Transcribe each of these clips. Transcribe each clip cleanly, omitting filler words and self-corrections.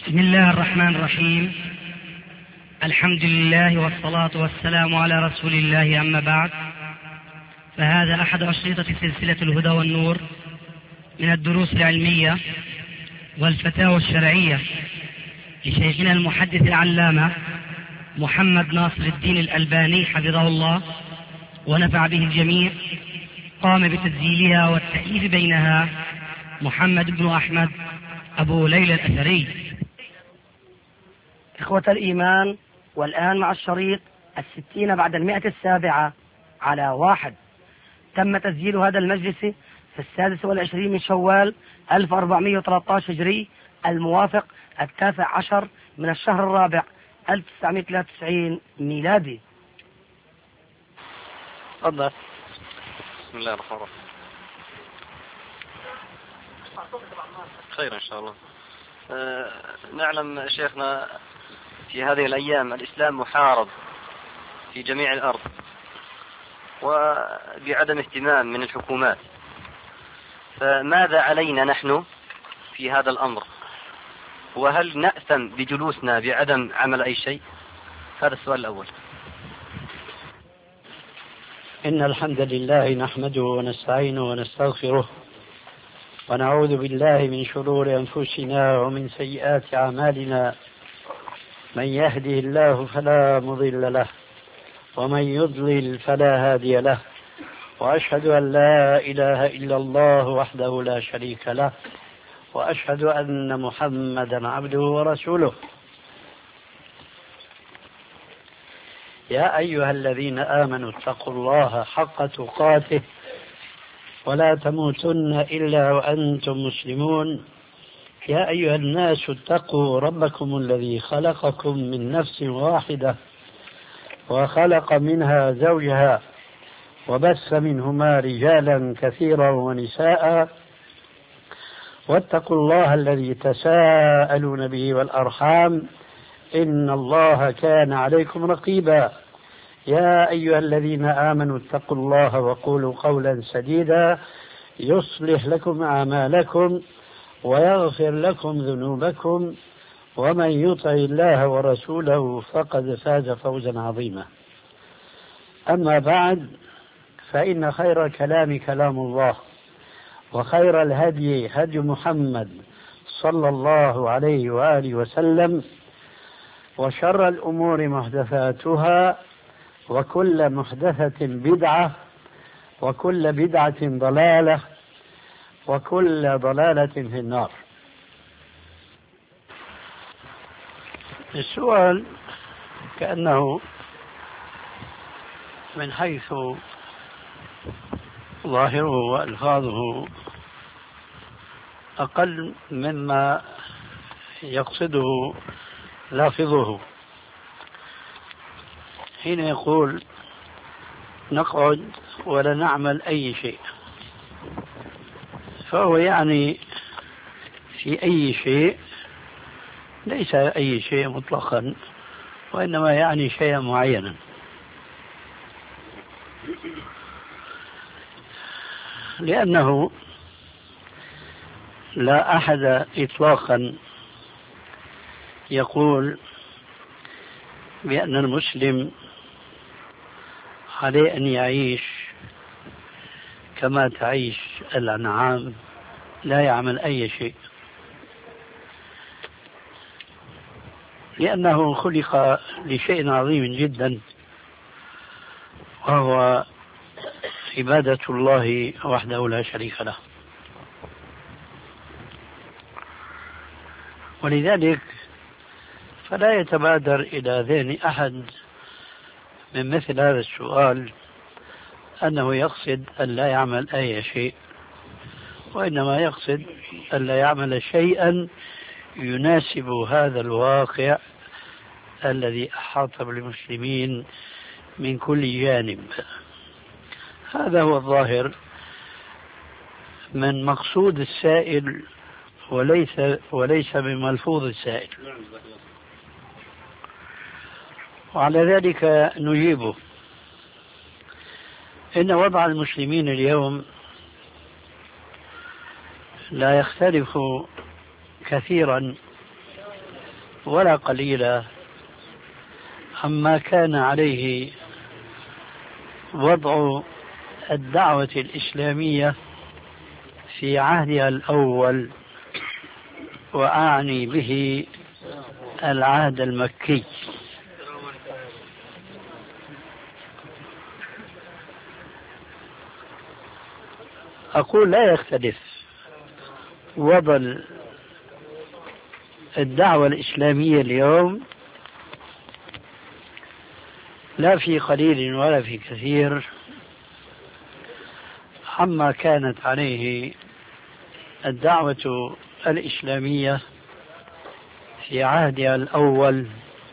بسم الله الرحمن الرحيم. الحمد لله والصلاة والسلام على رسول الله، أما بعد، فهذا أحد أشرطة سلسلة الهدى والنور من الدروس العلمية والفتاوى الشرعية لشيخنا المحدث العلامة محمد ناصر الدين الألباني حفظه الله ونفع به الجميع. قام بتسجيلها والتأليف بينها محمد بن أحمد أبو ليلى الأثري. إخوة الإيمان، والآن مع الشريط 60 بعد 107/1. تم تسجيل هذا المجلس في 26 من شوال 1413 هجري، الموافق 19 من الشهر الرابع 1993 ميلادي. تفضل. بسم الله الرحمن الرحيم. خير إن شاء الله. نعلم شيخنا في هذه الأيام الإسلام محارب في جميع الأرض وبعدم اهتمام من الحكومات، فماذا علينا نحن في هذا الأمر؟ وهل نأثم بجلوسنا بعدم عمل أي شيء؟ هذا السؤال الأول. إن الحمد لله نحمده ونستعينه ونستغفره ونعوذ بالله من شرور أنفسنا ومن سيئات أعمالنا. من يهده الله فلا مضل له ومن يضلل فلا هادي له، وأشهد أن لا إله إلا الله وحده لا شريك له، وأشهد أن محمدا عبده ورسوله. يا أيها الذين آمنوا اتقوا الله حق تقاته ولا تموتن إلا وأنتم مسلمون. يا أيها الناس اتقوا ربكم الذي خلقكم من نفس واحدة وخلق منها زوجها وبث منهما رجالا كثيرا ونساء، واتقوا الله الذي تساءلون به والأرحام إن الله كان عليكم رقيبا. يا أيها الذين آمنوا اتقوا الله وقولوا قولا سديدا يصلح لكم أعمالكم ويغفر لكم ذنوبكم، ومن يطع الله ورسوله فقد فاز فوزا عظيما. أما بعد، فإن خير الكلام كلام الله، وخير الهدي هدي محمد صلى الله عليه وآله وسلم، وشر الأمور محدثاتها، وكل محدثة بدعة، وكل بدعة ضلالة، وكل ضلالة في النار. السؤال كأنه من حيث ظاهره وألفاظه أقل مما يقصده لافظه. حين يقول نقعد ولا نعمل أي شيء، فهو يعني في أي شيء، ليس أي شيء مطلقا، وإنما يعني شيئا معينا. لأنه لا أحد إطلاقا يقول بأن المسلم عليه أن يعيش كما تعيش الأنعام، لا يعمل أي شيء، لأنه خلق لشيء عظيم جدا، وهو عبادة الله وحده لا شريك له. ولذلك فلا يتبادر إلى ذهن أحد من مثل هذا السؤال أنه يقصد أن لا يعمل أي شيء، وإنما يقصد أن لا يعمل شيئا يناسب هذا الواقع الذي أحاط بالمسلمين من كل جانب. هذا هو الظاهر من مقصود السائل، وليس من ملفوظ السائل. وعلى ذلك نجيبه. إن وضع المسلمين اليوم لا يختلف كثيرا ولا قليلا عما كان عليه وضع الدعوة الإسلامية في عهدها الأول، وأعني به العهد المكي. أقول لا يختلف وضع الدعوة الإسلامية اليوم لا في قليل ولا في كثير عما كانت عليه الدعوة الإسلامية في عهدها الأول،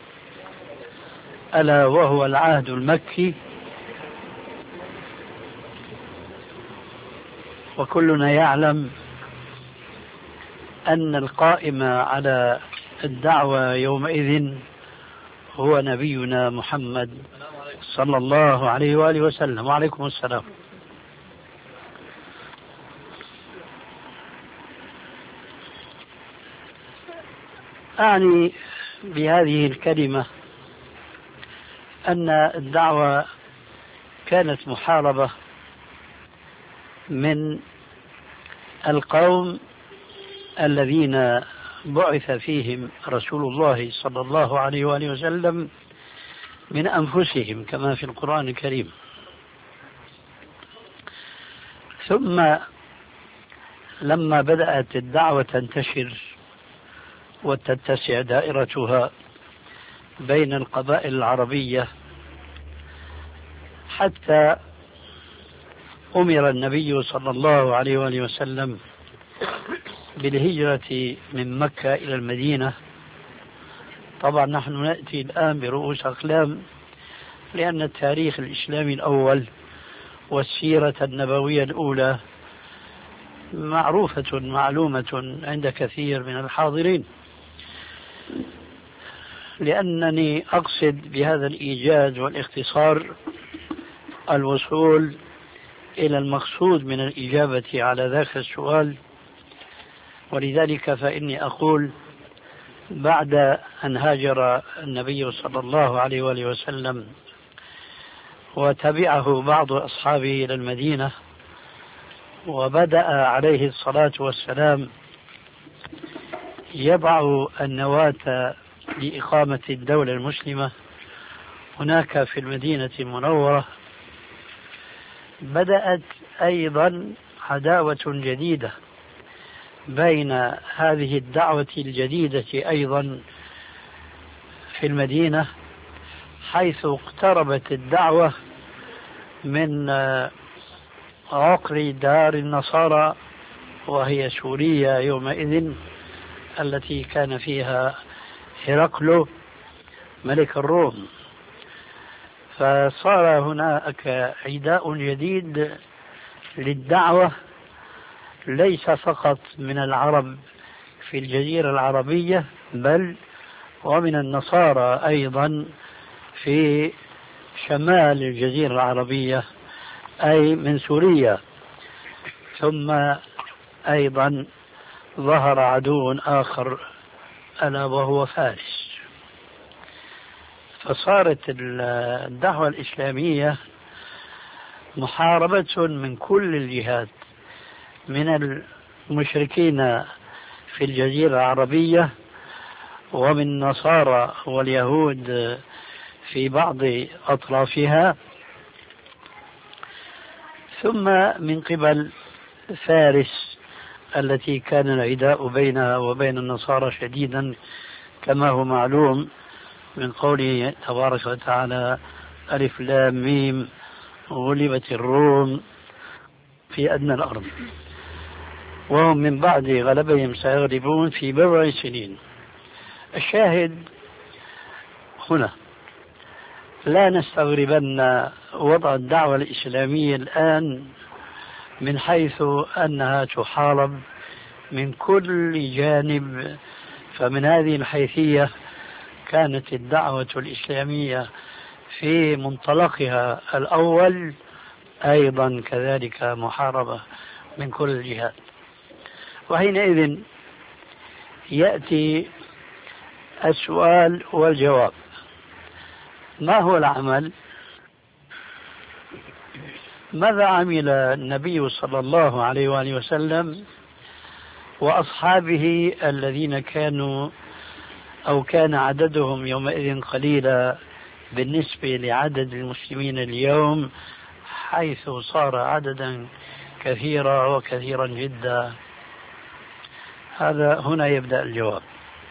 ألا وهو العهد المكي. وكلنا يعلم أن القائم على الدعوة يومئذ هو نبينا محمد صلى الله عليه وآله وسلم. وعليكم السلام. أعني بهذه الكلمة أن الدعوة كانت محاربة من القوم الذين بعث فيهم رسول الله صلى الله عليه وآله وسلم من أنفسهم كما في القرآن الكريم. ثم لما بدأت الدعوة تنتشر وتتسع دائرتها بين القبائل العربية، حتى أمر النبي صلى الله عليه وآله وسلم بالهجرة من مكة إلى المدينة. طبعا نحن نأتي الآن برؤوس أقلام، لأن التاريخ الإسلامي الأول والسيرة النبوية الأولى معروفة معلومة عند كثير من الحاضرين. لأنني أقصد بهذا الإيجاز والاختصار الوصول إلى المقصود من الإجابة على ذاك السؤال. ولذلك فإني أقول بعد أن هاجر النبي صلى الله عليه وآله وسلم وتبعه بعض أصحابه إلى المدينة، وبدأ عليه الصلاة والسلام يضع النواة لإقامة الدولة المسلمة هناك في المدينة المنورة، بدأت أيضا عداوة جديدة بين هذه الدعوة الجديدة أيضا في المدينة، حيث اقتربت الدعوة من عقر دار النصارى وهي سوريا يومئذ، التي كان فيها هرقل ملك الروم. فصار هناك عداء جديد للدعوة، ليس فقط من العرب في الجزيرة العربية، بل ومن النصارى أيضا في شمال الجزيرة العربية، أي من سوريا. ثم أيضا ظهر عدو آخر ألا وهو فارس. فصارت الدعوة الإسلامية محاربة من كل الجهات، من المشركين في الجزيرة العربية، ومن النصارى واليهود في بعض أطرافها، ثم من قبل فارس التي كان العداء بينها وبين النصارى شديدا، كما هو معلوم من قوله تبارك وتعالى: ألف لام ميم غلبت الروم في أدنى الأرض وهم من بعد غلبهم سيغلبون في بضع سنين. الشاهد هنا لا نستغربن وضع الدعوة الإسلامية الآن من حيث أنها تحارب من كل جانب. فمن هذه الحيثية كانت الدعوة الإسلامية في منطلقها الأول أيضا كذلك محاربة من كل الجهات. وحينئذ يأتي السؤال والجواب. ما هو العمل؟ ماذا عمل النبي صلى الله عليه وآله وسلم وأصحابه الذين كانوا أو كان عددهم يومئذ قليلا بالنسبة لعدد المسلمين اليوم، حيث صار عددا كثيرا وكثيرا جدا؟ هنا يبدأ الجواب.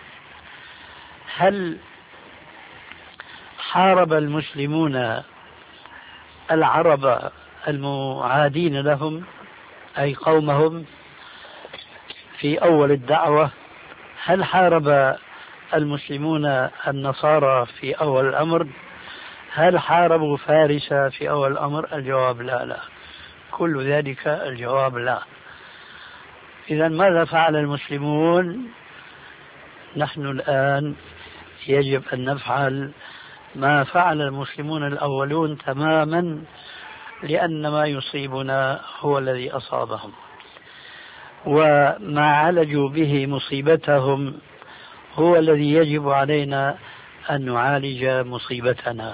هل حارب المسلمون العرب المعادين لهم أي قومهم في أول الدعوة؟ هل حارب المسلمون النصارى في أول الأمر؟ هل حاربوا فارس في أول الأمر؟ الجواب لا. كل ذلك الجواب لا. إذا ماذا فعل المسلمون؟ نحن الآن يجب أن نفعل ما فعل المسلمون الأولون تماما، لأن ما يصيبنا هو الذي أصابهم، وما عالجوا به مصيبتهم هو الذي يجب علينا أن نعالج مصيبتنا.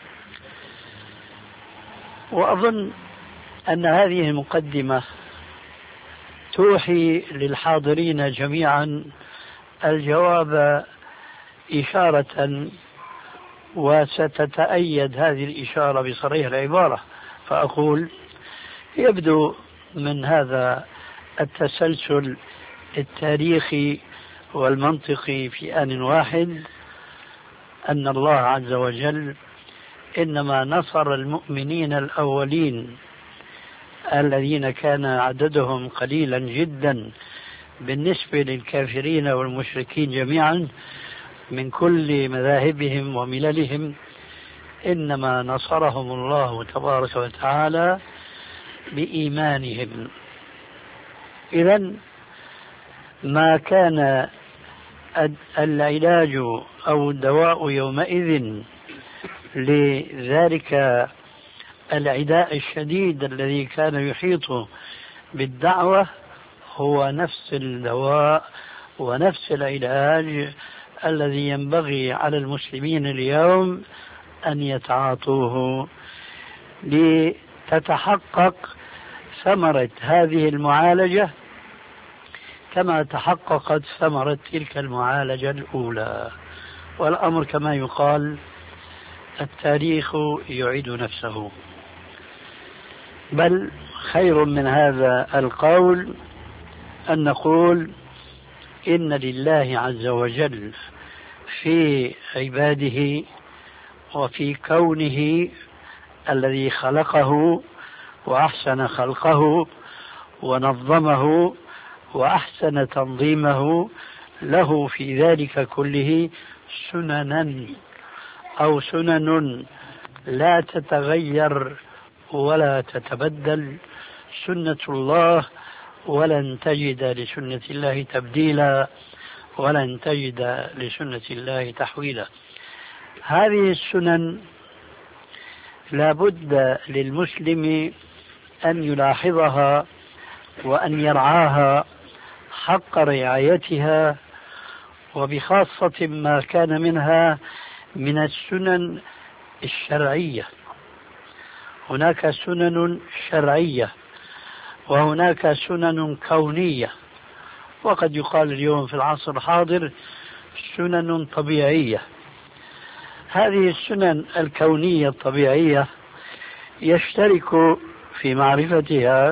وأظن أن هذه المقدمة توحي للحاضرين جميعا الجواب إشارة، وستتأيد هذه الإشارة بصريح العبارة. فأقول يبدو من هذا التسلسل التاريخي والمنطقي في آن واحد أن الله عز وجل إنما نصر المؤمنين الأولين الذين كان عددهم قليلا جدا بالنسبة للكافرين والمشركين جميعا من كل مذاهبهم ومللهم، إنما نصرهم الله تبارك وتعالى بإيمانهم. إذن ما كان العلاج أو الدواء يومئذ لذلك العداء الشديد الذي كان يحيط بالدعوة هو نفس الدواء ونفس العلاج الذي ينبغي على المسلمين اليوم أن يتعاطوه لتتحقق ثمرة هذه المعالجة كما تحققت ثمرة تلك المعالجة الأولى. والأمر كما يقال التاريخ يعيد نفسه. بل خير من هذا القول أن نقول إن لله عز وجل في عباده وفي كونه الذي خلقه وأحسن خلقه ونظمه وأحسن تنظيمه له في ذلك كله سننا أو سنن لا تتغير ولا تتبدل، سنة الله، ولن تجد لسنة الله تبديلا ولن تجد لسنة الله تحويلا. هذه السنن لا بد للمسلم أن يلاحظها وأن يرعاها حق رعايتها، وبخاصة ما كان منها من السنن الشرعية. هناك سنن شرعية وهناك سنن كونية، وقد يقال اليوم في العصر الحاضر سنن طبيعية. هذه السنن الكونية الطبيعية يشترك في معرفتها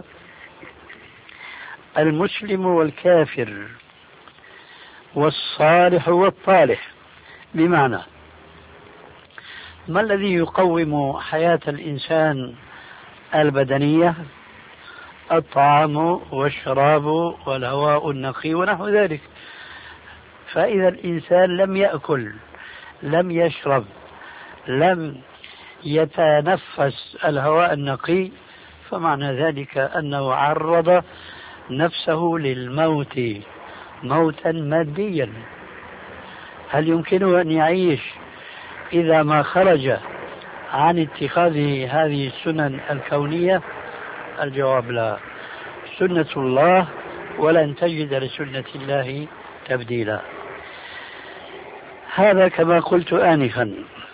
المسلم والكافر والصالح والطالح. بمعنى ما الذي يقوم حياة الإنسان البدنية؟ الطعام والشراب والهواء النقي ونحو ذلك. فإذا الإنسان لم يأكل، لم يشرب، لم يتنفس الهواء النقي، فمعنى ذلك أنه عرض نفسه للموت موتا ماديا. هل يمكنه أن يعيش إذا ما خرج عن اتخاذ هذه السنن الكونية؟ الجواب لا. سنة الله ولن تجد لسنة الله تبديلا. هذا كما قلت آنفا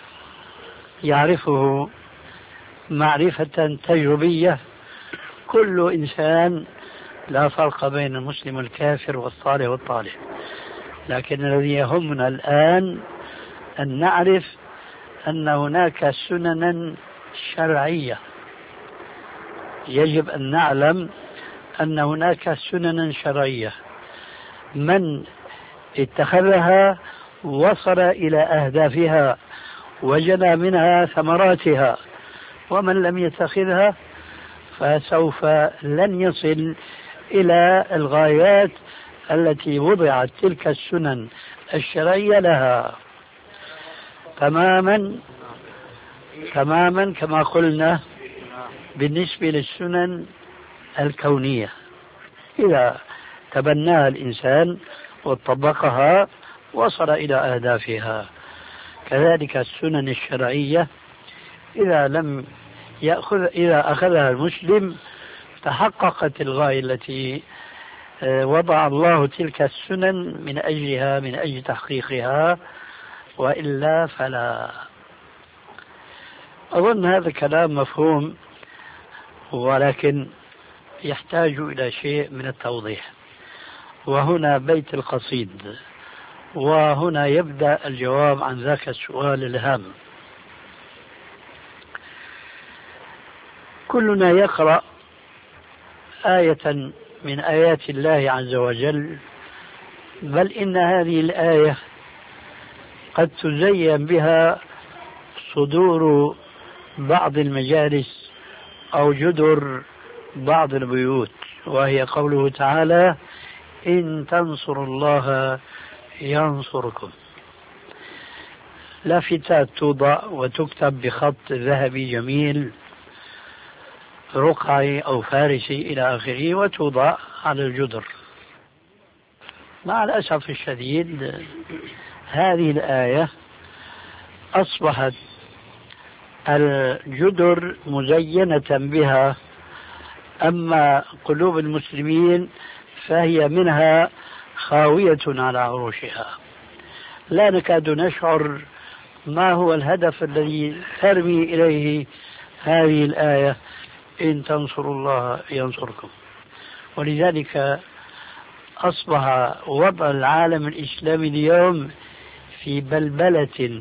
يعرفه معرفة تجربية كل إنسان، لا فرق بين المسلم والكافر والصالح والطالح. لكن الذي يهمنا الآن أن نعرف أن هناك سننا شرعية، يجب أن نعلم أن هناك سننا شرعية من اتخذها وصل إلى أهدافها وجنى منها ثمراتها، ومن لم يتخذها فسوف لن يصل إلى الغايات التي وضعت تلك السنن الشرعية لها تماما كما قلنا بالنسبة للسنن الكونية. إذا تبناها الإنسان وطبقها وصل إلى أهدافها. كذلك السنن الشرعية إذا أخذها المسلم تحققت الغاية التي وضع الله تلك السنن من أجل تحقيقها، وإلا فلا. أظن هذا كلام مفهوم، ولكن يحتاج إلى شيء من التوضيح. وهنا بيت القصيد، وهنا يبدأ الجواب عن ذاك السؤال الهام. كلنا يقرأ آية من آيات الله عز وجل، بل إن هذه الآية قد تزين بها صدور بعض المجالس أو جدر بعض البيوت، وهي قوله تعالى: إن تنصروا الله ينصركم. لافتات توضع وتكتب بخط ذهبي جميل رقعي أو فارسي إلى آخره، وتوضع على الجدر. مع الأسف الشديد هذه الآية أصبحت الجدر مزينة بها، أما قلوب المسلمين فهي منها خاوية على عروشها. لا نكاد نشعر ما هو الهدف الذي ترمي إليه هذه الآية: إن تنصروا الله ينصركم. ولذلك أصبح وضع العالم الإسلامي اليوم في بلبلة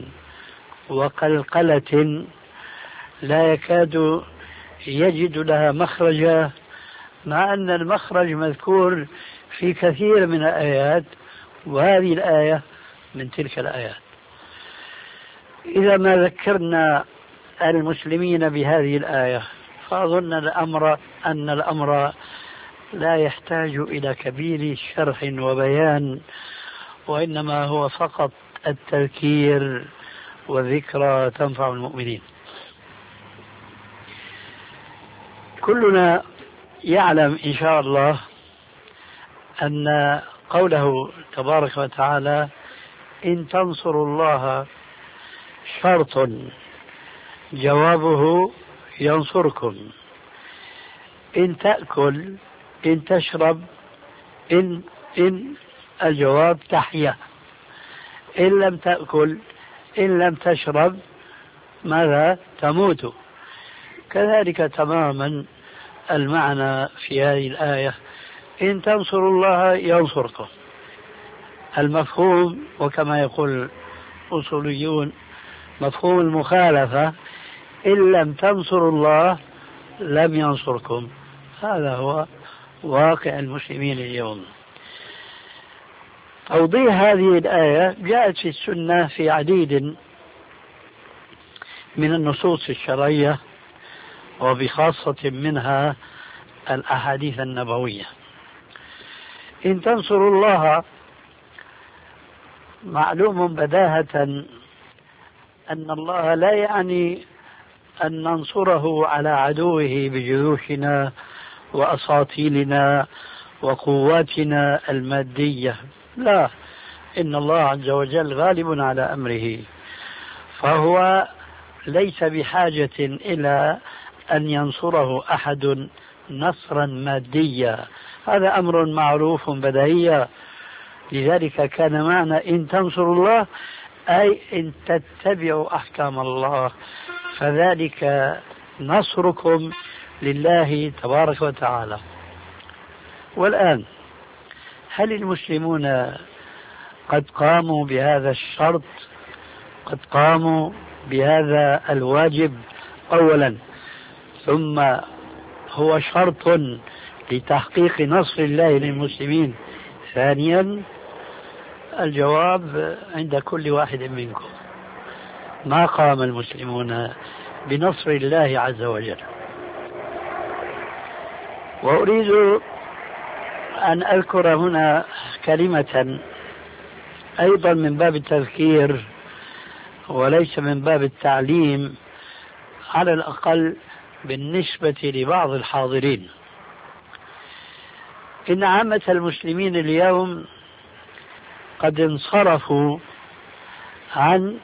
وقلقلة لا يكاد يجد لها مخرجا، مع أن المخرج مذكور في كثير من الآيات، وهذه الآية من تلك الآيات. إذا ما ذكرنا المسلمين بهذه الآية فأظن أن الأمر لا يحتاج إلى كبير شرح وبيان، وإنما هو فقط التذكير والذكرى تنفع المؤمنين. كلنا يعلم إن شاء الله أن قوله تبارك وتعالى: إن تنصروا الله شرط جوابه ينصركم. إن تأكل، إن تشرب، إن الجواب تحيا. إن لم تأكل، إن لم تشرب، ماذا؟ تموت. كذلك تماما المعنى في هذه الآية: إن تنصروا الله ينصركم. المفهوم، وكما يقول الأصوليون مفهوم المخالفة: إن لم تنصروا الله لم ينصركم. هذا هو واقع المسلمين اليوم. توضيح هذه الآية جاءت في السنة في عديد من النصوص الشرعية، وبخاصة منها الأحاديث النبوية. إن تنصروا الله معلوم بداهة أن الله لا يعني أن ننصره على عدوه بجيوشنا وأساطيلنا وقواتنا المادية، لا، إن الله عز وجل غالب على أمره، فهو ليس بحاجة إلى أن ينصره أحد نصرا ماديا. هذا أمر معروف بديهيا. لذلك كان معنى إن تنصروا الله أي إن تتبعوا أحكام الله فذلك نصركم لله تبارك وتعالى. والآن هل المسلمون قد قاموا بهذا الشرط؟ قد قاموا بهذا الواجب أولا، ثم هو شرط لتحقيق نصر الله للمسلمين ثانيا؟ الجواب عند كل واحد منكم. ما قام المسلمون بنصر الله عز وجل. وأريد أن أذكر هنا كلمة أيضا من باب التذكير وليس من باب التعليم، على الأقل بالنسبة لبعض الحاضرين. إن عامة المسلمين اليوم قد انصرفوا عن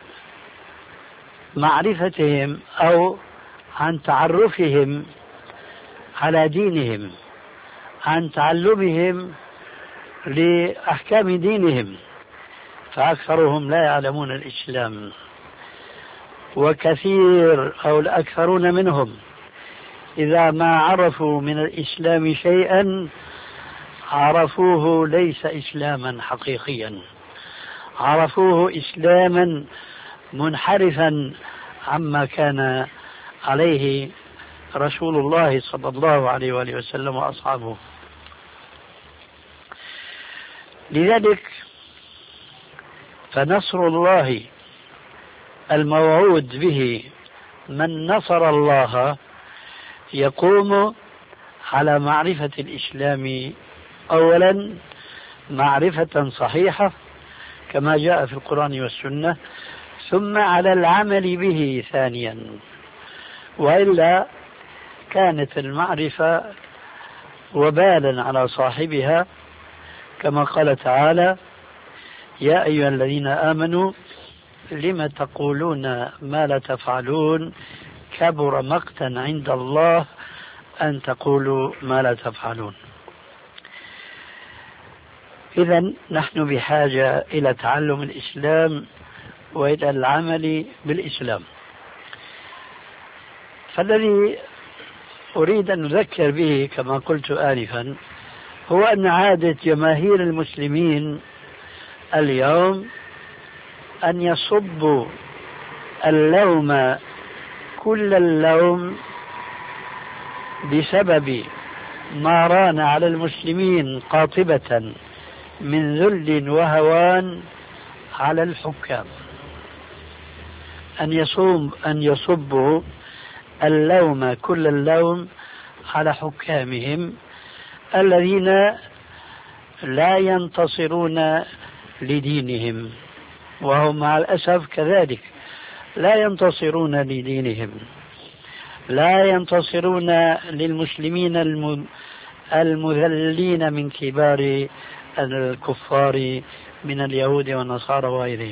معرفتهم أو عن تعرفهم على دينهم، عن تعلمهم لأحكام دينهم، فأكثرهم لا يعلمون الإسلام، وكثير أو الأكثرون منهم إذا ما عرفوا من الإسلام شيئا عرفوه ليس إسلاما حقيقيا، عرفوه إسلاما منحرفا عما كان عليه رسول الله صلى الله عليه وآله وسلم وأصحابه. لذلك فنصر الله الموعود به من نصر الله يقوم على معرفة الإسلام أولا معرفة صحيحة كما جاء في القرآن والسنة، ثم على العمل به ثانيا، وإلا كانت المعرفة وبالا على صاحبها، كما قال تعالى: يا أيها الذين آمنوا لم تقولون ما لا تفعلون كبر مقتا عند الله أن تقولوا ما لا تفعلون. إذن نحن بحاجة إلى تعلم الإسلام وإلى العمل بالإسلام. فالذي أريد أن أذكر به كما قلت آنفا هو أن عادة جماهير المسلمين اليوم أن يصبوا اللوم كل اللوم بسبب ما ران على المسلمين قاطبة من ذل وهوان على الحكام، أن يصبوا اللوم كل اللوم على حكامهم الذين لا ينتصرون لدينهم، وهم مع الأسف كذلك لا ينتصرون لدينهم، لا ينتصرون للمسلمين المذلين من كبار الكفار من اليهود والنصارى وغيرهم.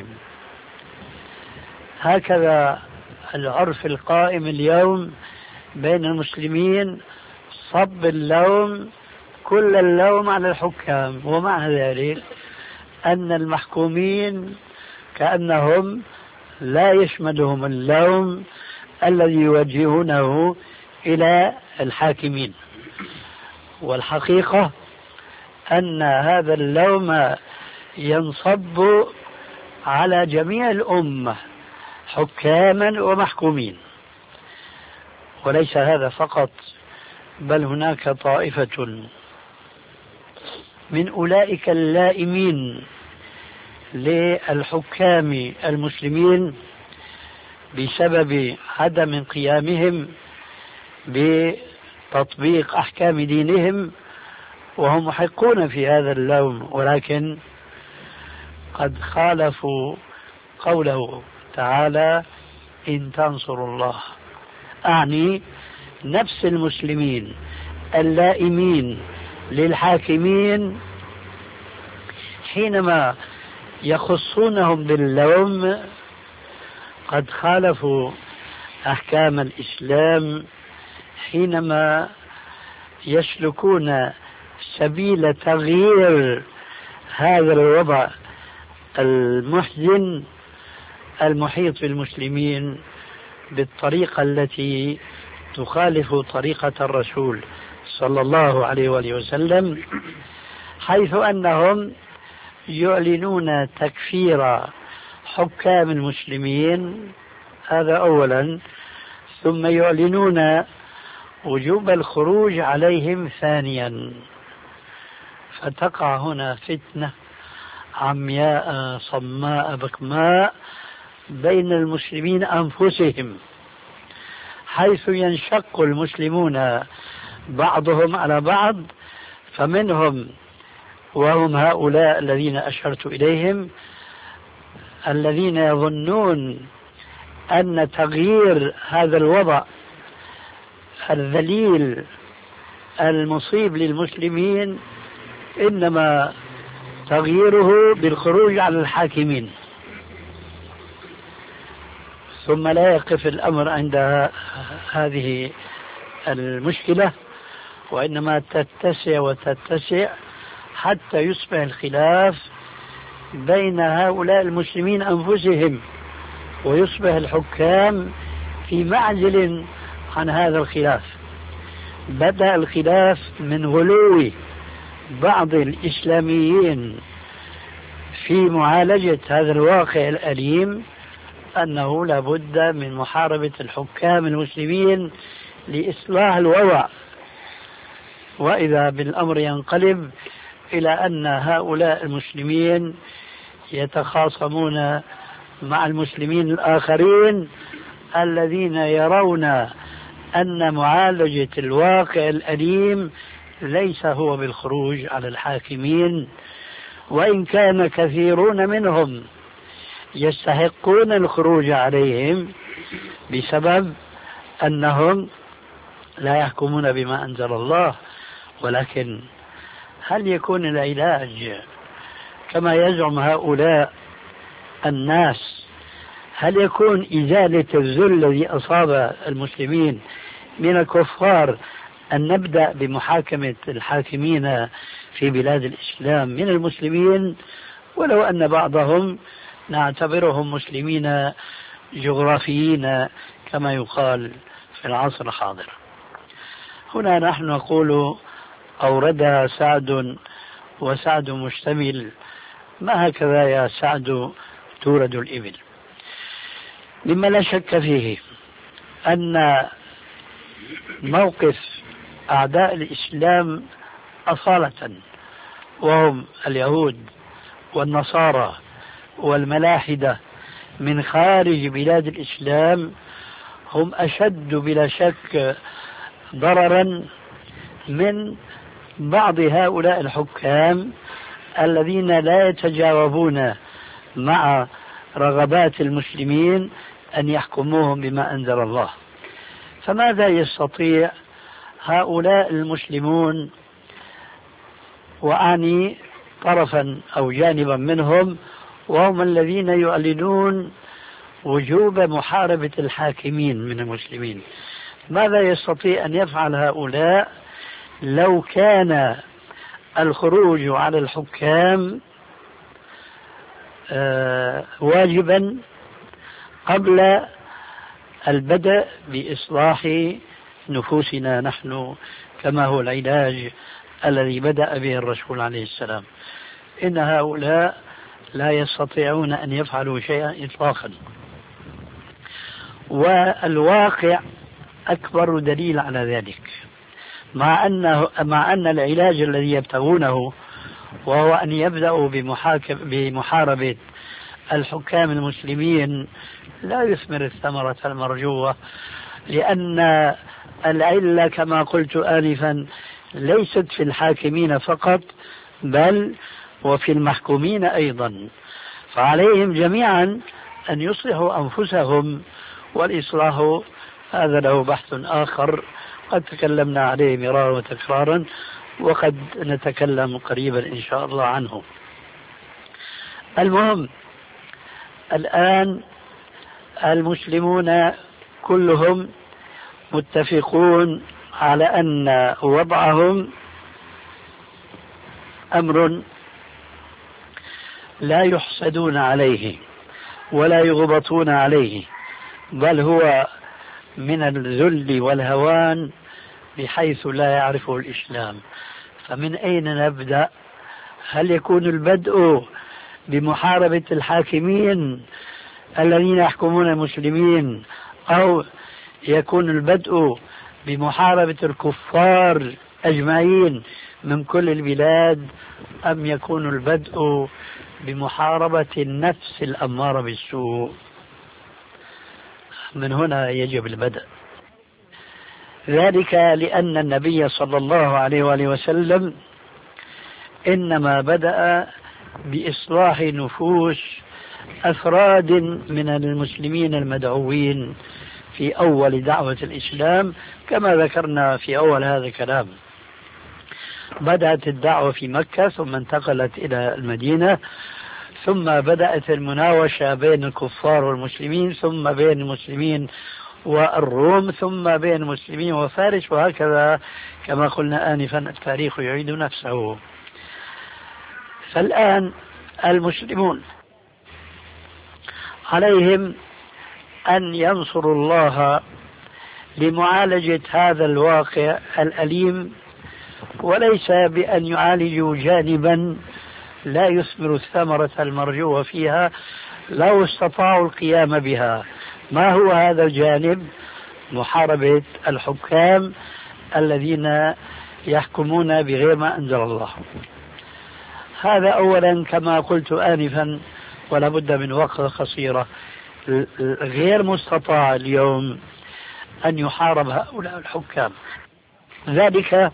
هكذا العرف القائم اليوم بين المسلمين، صب اللوم كل اللوم على الحكام، ومع ذلك أن المحكومين كأنهم لا يشملهم اللوم الذي يوجهونه إلى الحاكمين. والحقيقة أن هذا اللوم ينصب على جميع الأمة حكاما ومحكومين. وليس هذا فقط، بل هناك طائفة من أولئك اللائمين للحكام المسلمين بسبب عدم قيامهم بتطبيق أحكام دينهم، وهم محقون في هذا اللوم، ولكن قد خالفوا قوله تعالى: إن تنصروا الله. أعني نفس المسلمين اللائمين للحاكمين حينما يخصونهم باللوم قد خالفوا أحكام الإسلام حينما يسلكون سبيل تغيير هذا الوضع المحزن المحيط بالمسلمين بالطريقة التي تخالف طريقة الرسول صلى الله عليه وآله وسلم، حيث أنهم يعلنون تكفير حكام المسلمين، هذا أولا، ثم يعلنون وجوب الخروج عليهم ثانيا، فتقع هنا فتنة عمياء صماء بكماء بين المسلمين أنفسهم، حيث ينشق المسلمون بعضهم على بعض، فمنهم وهم هؤلاء الذين أشرت إليهم الذين يظنون أن تغيير هذا الوضع الذليل المصيب للمسلمين إنما تغييره بالخروج على الحاكمين. ثم لا يقف الأمر عند هذه المشكلة، وإنما تتسع وتتسع حتى يصبح الخلاف بين هؤلاء المسلمين أنفسهم، ويصبح الحكام في معزل عن هذا الخلاف. بدأ الخلاف من غلو بعض الإسلاميين في معالجة هذا الواقع الأليم، أنه لابد من محاربة الحكام المسلمين لإصلاح الوضع، وإذا بالأمر ينقلب إلى أن هؤلاء المسلمين يتخاصمون مع المسلمين الآخرين الذين يرون أن معالجة الواقع الأليم ليس هو بالخروج على الحاكمين، وإن كان كثيرون منهم يستحقون الخروج عليهم بسبب أنهم لا يحكمون بما أنزل الله. ولكن هل يكون العلاج كما يزعم هؤلاء الناس؟ هل يكون إزالة الذل الذي أصاب المسلمين من الكفار أن نبدأ بمحاكمة الحاكمين في بلاد الإسلام من المسلمين، ولو أن بعضهم نعتبرهم مسلمين جغرافيين كما يقال في العصر الحاضر؟ هنا نحن نقول أوردها سعد وسعد مشتمل، ما هكذا يا سعد تورد الإبل. مما لا شك فيه أن موقف أعداء الإسلام أصالة، وهم اليهود والنصارى والملاحدة من خارج بلاد الإسلام، هم أشد بلا شك ضررا من بعض هؤلاء الحكام الذين لا يتجاوبون مع رغبات المسلمين أن يحكموهم بما أنزل الله. فماذا يستطيع هؤلاء المسلمون، وأعني طرفا أو جانبا منهم، وهم الذين يعلنون وجوب محاربة الحاكمين من المسلمين، ماذا يستطيع أن يفعل هؤلاء لو كان الخروج على الحكام واجبا قبل البدء بإصلاح نفوسنا نحن، كما هو العلاج الذي بدأ به الرسول عليه السلام؟ إن هؤلاء لا يستطيعون أن يفعلوا شيئا إطلاقا، والواقع أكبر دليل على ذلك، مع أن العلاج الذي يبتغونه وهو أن يبدأوا بمحاربة الحكام المسلمين لا يثمر الثمرة المرجوة، لأن العلة كما قلت آنفا ليست في الحاكمين فقط بل وفي المحكومين أيضا، فعليهم جميعا أن يصلحوا أنفسهم، والإصلاح هذا له بحث آخر قد تكلمنا عليه مرارا وتكرارا، وقد نتكلم قريبا إن شاء الله عنه. المهم الآن المسلمون كلهم متفقون على أن وضعهم أمر لا يحسدون عليه، ولا يغبطون عليه، بل هو من الذل والهوان بحيث لا يعرفه الإسلام. فمن أين نبدأ؟ هل يكون البدء بمحاربة الحاكمين الذين يحكمون المسلمين، أو يكون البدء بمحاربة الكفار أجمعين من كل البلاد، أم يكون البدء بمحاربة النفس الأمارة بالسوء؟ من هنا يجب البدء. ذلك لأن النبي صلى الله عليه وآله وسلم إنما بدأ بإصلاح نفوس أفراد من المسلمين المدعوين في أول دعوة الإسلام، كما ذكرنا في أول هذا الكلام. بدأت الدعوة في مكة، ثم انتقلت إلى المدينة، ثم بدأت المناوشة بين الكفار والمسلمين، ثم بين المسلمين والروم، ثم بين المسلمين وفارس، وهكذا كما قلنا آنفا التاريخ يعيد نفسه. فالآن المسلمون عليهم أن ينصروا الله لمعالجة هذا الواقع الأليم، وليس بأن يعالجوا جانبا لا يثمر الثمرة المرجوة فيها لو استطاعوا القيام بها. ما هو هذا الجانب؟ محاربة الحكام الذين يحكمون بغير ما أنزل الله. هذا أولا كما قلت آنفا، ولا بد من وقفة قصيرة. غير مستطاع اليوم أن يحارب هؤلاء الحكام، ذلك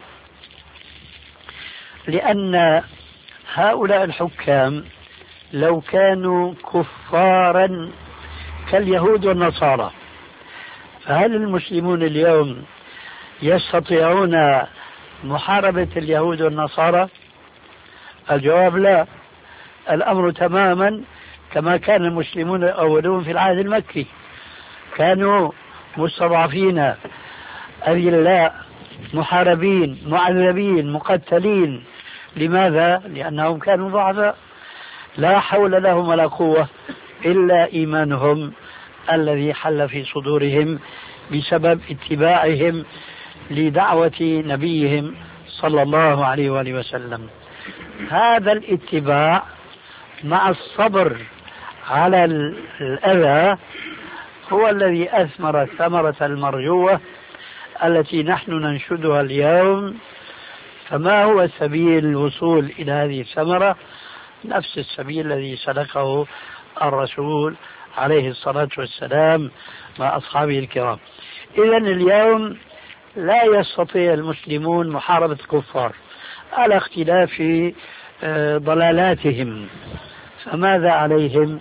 لأن هؤلاء الحكام لو كانوا كفارا كاليهود والنصارى، فهل المسلمون اليوم يستطيعون محاربة اليهود والنصارى؟ الجواب لا. الأمر تماما كما كان المسلمون الأولون في العهد المكي، كانوا مستضعفين أذلاء محاربين معذبين مقتلين. لماذا؟ لأنهم كانوا ضعفاء لا حول لهم ولا قوة إلا إيمانهم الذي حل في صدورهم بسبب اتباعهم لدعوة نبيهم صلى الله عليه وآله وسلم. هذا الاتباع مع الصبر على الأذى هو الذي أثمر الثمرة المرجوة التي نحن ننشدها اليوم. فما هو سبيل الوصول إلى هذه الثمرة؟ نفس السبيل الذي سلكه الرسول عليه الصلاة والسلام مع أصحابه الكرام. إذن اليوم لا يستطيع المسلمون محاربة الكفار على اختلاف ضلالاتهم، فماذا عليهم؟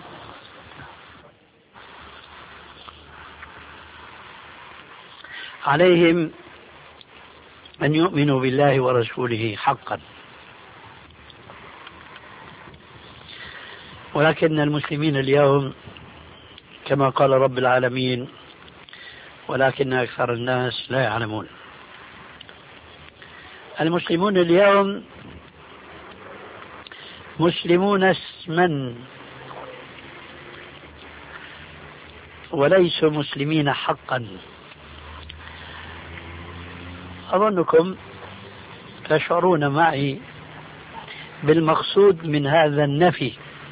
عليهم أن يؤمنوا بالله ورسوله حقا. ولكن المسلمين اليوم كما قال رب العالمين: ولكن أكثر الناس لا يعلمون. المسلمون اليوم مسلمون اسما وليسوا مسلمين حقا. أظنكم تشعرون معي بالمقصود من هذا النفي،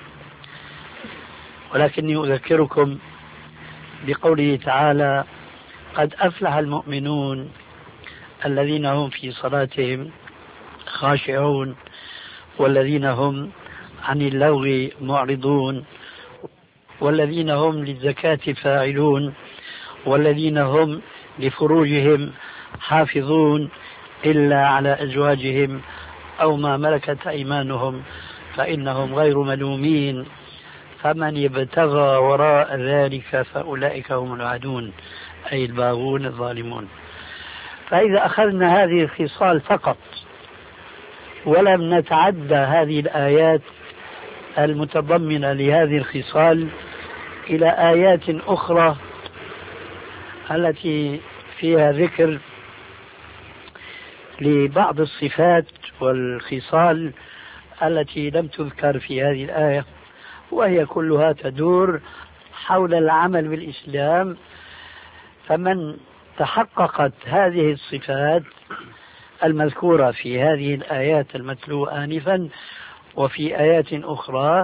ولكني أذكركم بقوله تعالى: قد أفلح المؤمنون الذين هم في صلاتهم خاشعون والذين هم عن اللغو معرضون والذين هم للزكاة فاعلون والذين هم لفروجهم حافظون إلا على أزواجهم أو ما ملكت أيمانهم فإنهم غير ملومين فمن يبتغى وراء ذلك فأولئك هم العادون، أي الباغون الظالمون. فإذا أخذنا هذه الخصال فقط ولم نتعدى هذه الآيات المتضمنة لهذه الخصال إلى آيات أخرى التي فيها ذكر لبعض الصفات والخصال التي لم تذكر في هذه الآية، وهي كلها تدور حول العمل بالإسلام، فمن تحققت هذه الصفات المذكورة في هذه الآيات المتلوة آنفا وفي آيات أخرى،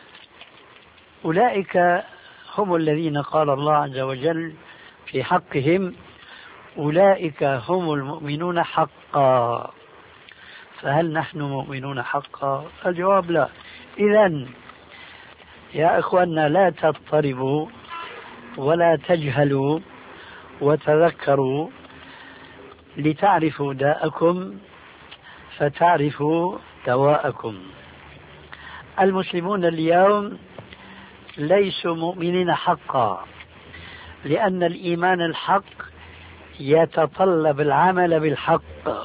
أولئك هم الذين قال الله عز وجل في حقهم أولئك هم المؤمنون حقا. فهل نحن مؤمنون حقا؟ الجواب لا. إذن يا إخواننا لا تضطربوا ولا تجهلوا وتذكروا لتعرفوا داءكم فتعرفوا دواءكم. المسلمون اليوم ليسوا مؤمنين حقا، لأن الإيمان الحق يتطلب العمل بالحق.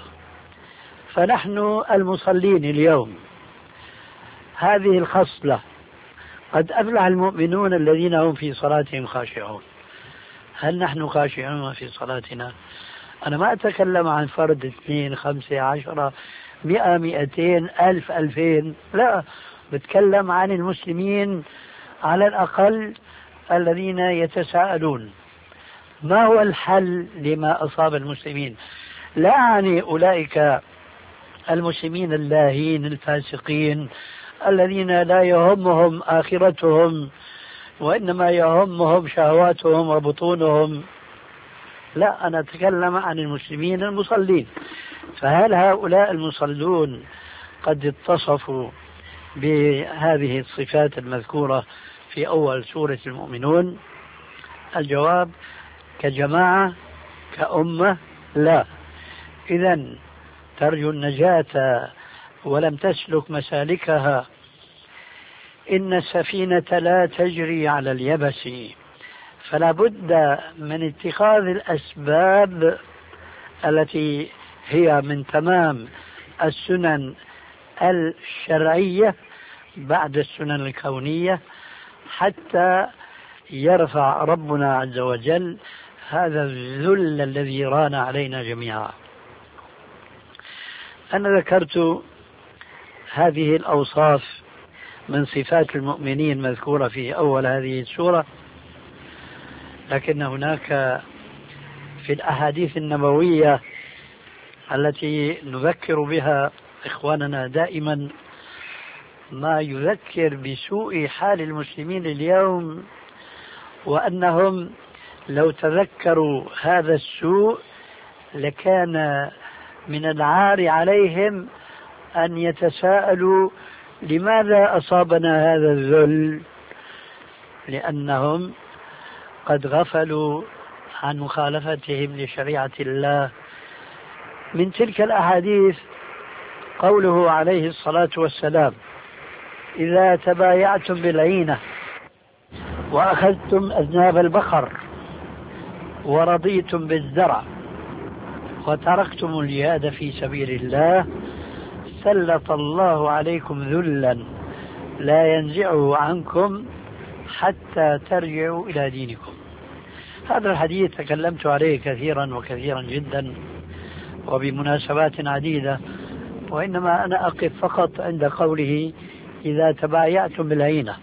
فنحن المصلين اليوم هذه الخصلة، قد أفلح المؤمنون الذين هم في صلاتهم خاشعون. هل نحن خاشعون في صلاتنا؟ أنا ما أتكلم عن فرد 2 5 10 100 200 1000 2000، لا، بتكلم عن المسلمين على الأقل الذين يتساءلون ما هو الحل لما أصاب المسلمين. لا يعني أولئك المسلمين اللاهين الفاسقين الذين لا يهمهم آخرتهم وإنما يهمهم شهواتهم وبطونهم، لا، أنا أتكلم عن المسلمين المصلين. فهل هؤلاء المصلون قد اتصفوا بهذه الصفات المذكورة في أول سورة المؤمنون؟ الجواب كجماعة كأمة لا. إذن ترجو النجاة ولم تسلك مسالكها. إن السفينة لا تجري على اليبس، فلا بد من اتخاذ الأسباب التي هي من تمام السنن الشرعية بعد السنن الكونية حتى يرفع ربنا عز وجل هذا الذل الذي ران علينا جميعا. أنا ذكرت هذه الأوصاف من صفات المؤمنين مذكورة في أول هذه السورة، لكن هناك في الأحاديث النبوية التي نذكر بها إخواننا دائما ما يذكر بسوء حال المسلمين اليوم، وأنهم لو تذكروا هذا السوء لكان من العار عليهم أن يتساءلوا لماذا أصابنا هذا الذل، لأنهم قد غفلوا عن مخالفتهم لشريعة الله. من تلك الأحاديث قوله عليه الصلاة والسلام: إذا تبايعتم بالعينة وأخذتم أذناب البقر ورضيتم بالزرع وتركتم الجهاد في سبيل الله سلط الله عليكم ذلا لا ينزعه عنكم حتى ترجعوا إلى دينكم. هذا الحديث تكلمت عليه كثيرا وكثيرا جدا وبمناسبات عديدة، وإنما أنا أقف فقط عند قوله إذا تبايعتم بالعينة.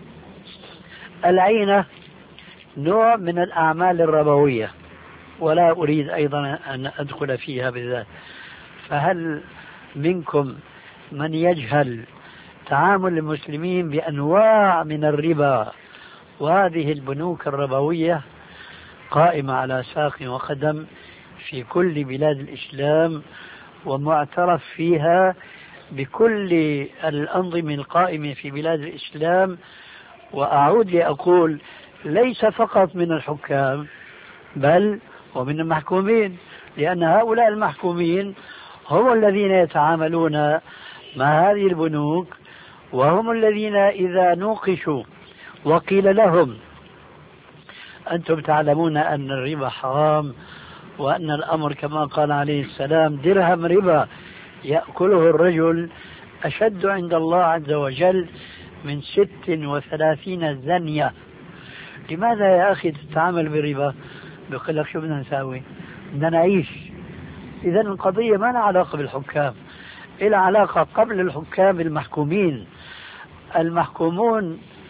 العينة نوع من الأعمال الربوية ولا أريد أيضا أن أدخل فيها بالذات. فهل منكم من يجهل تعامل المسلمين بأنواع من الربا؟ وهذه البنوك الربوية قائمة على ساق وقدم في كل بلاد الإسلام ومعترف فيها بكل الأنظمة القائمة في بلاد الإسلام. وأعود لأقول ليس فقط من الحكام بل ومن المحكومين، لأن هؤلاء المحكومين هم الذين يتعاملون مع هذه البنوك، وهم الذين إذا نوقشوا وقيل لهم أنتم تعلمون أن الربا حرام وأن الأمر كما قال عليه السلام درهم ربا يأكله الرجل أشد عند الله عز وجل من 36 زنية، لماذا يا أخي تتعامل بربا؟ بيقول لك شو بدنا نساوي؟ بدنا نعيش. إذا القضية ما لها علاقة بالحكام، إلى علاقة قبل الحكام بالمحكومين. المحكومون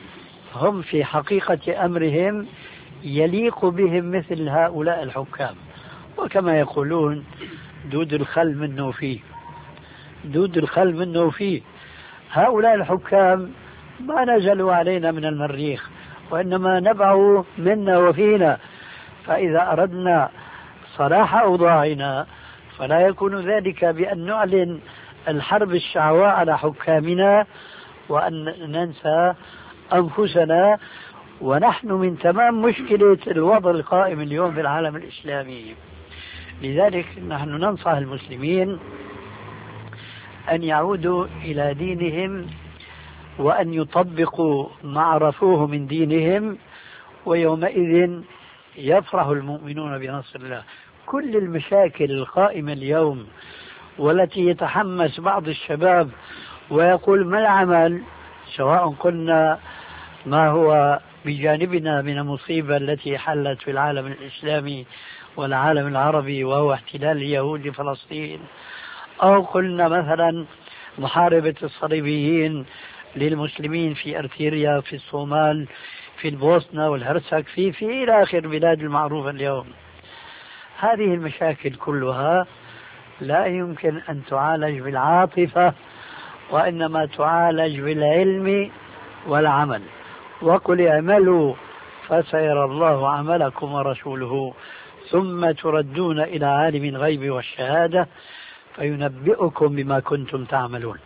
هم في حقيقة أمرهم يليق بهم مثل هؤلاء الحكام، وكما يقولون دود الخل منه فيه، دود الخل منه فيه. هؤلاء الحكام ما نزلوا علينا من المريخ، وإنما نبعوا منا وفينا. فإذا أردنا صلاح أوضاعنا فلا يكون ذلك بأن نعلن الحرب الشعواء على حكامنا وأن ننسى أنفسنا، ونحن من تمام مشكلة الوضع القائم اليوم في العالم الإسلامي. لذلك نحن ننصح المسلمين أن يعودوا إلى دينهم وأن يطبقوا ما عرفوه من دينهم، ويومئذ يفرح المؤمنون بنصر الله. كل المشاكل القائمة اليوم والتي يتحمس بعض الشباب ويقول ما العمل، سواء قلنا ما هو بجانبنا من المصيبة التي حلت في العالم الإسلامي والعالم العربي وهو احتلال اليهود لفلسطين، أو قلنا مثلا محاربة الصليبيين للمسلمين في أرتيريا، في الصومال، في البوسنة والهرسك، في إلى آخر البلاد المعروفة اليوم. هذه المشاكل كلها لا يمكن أن تعالج بالعاطفة، وإنما تعالج بالعلم والعمل. وقل اعملوا فسيرى الله عملكم ورسوله ثم تردون إلى عالم الغيب والشهادة فينبئكم بما كنتم تعملون.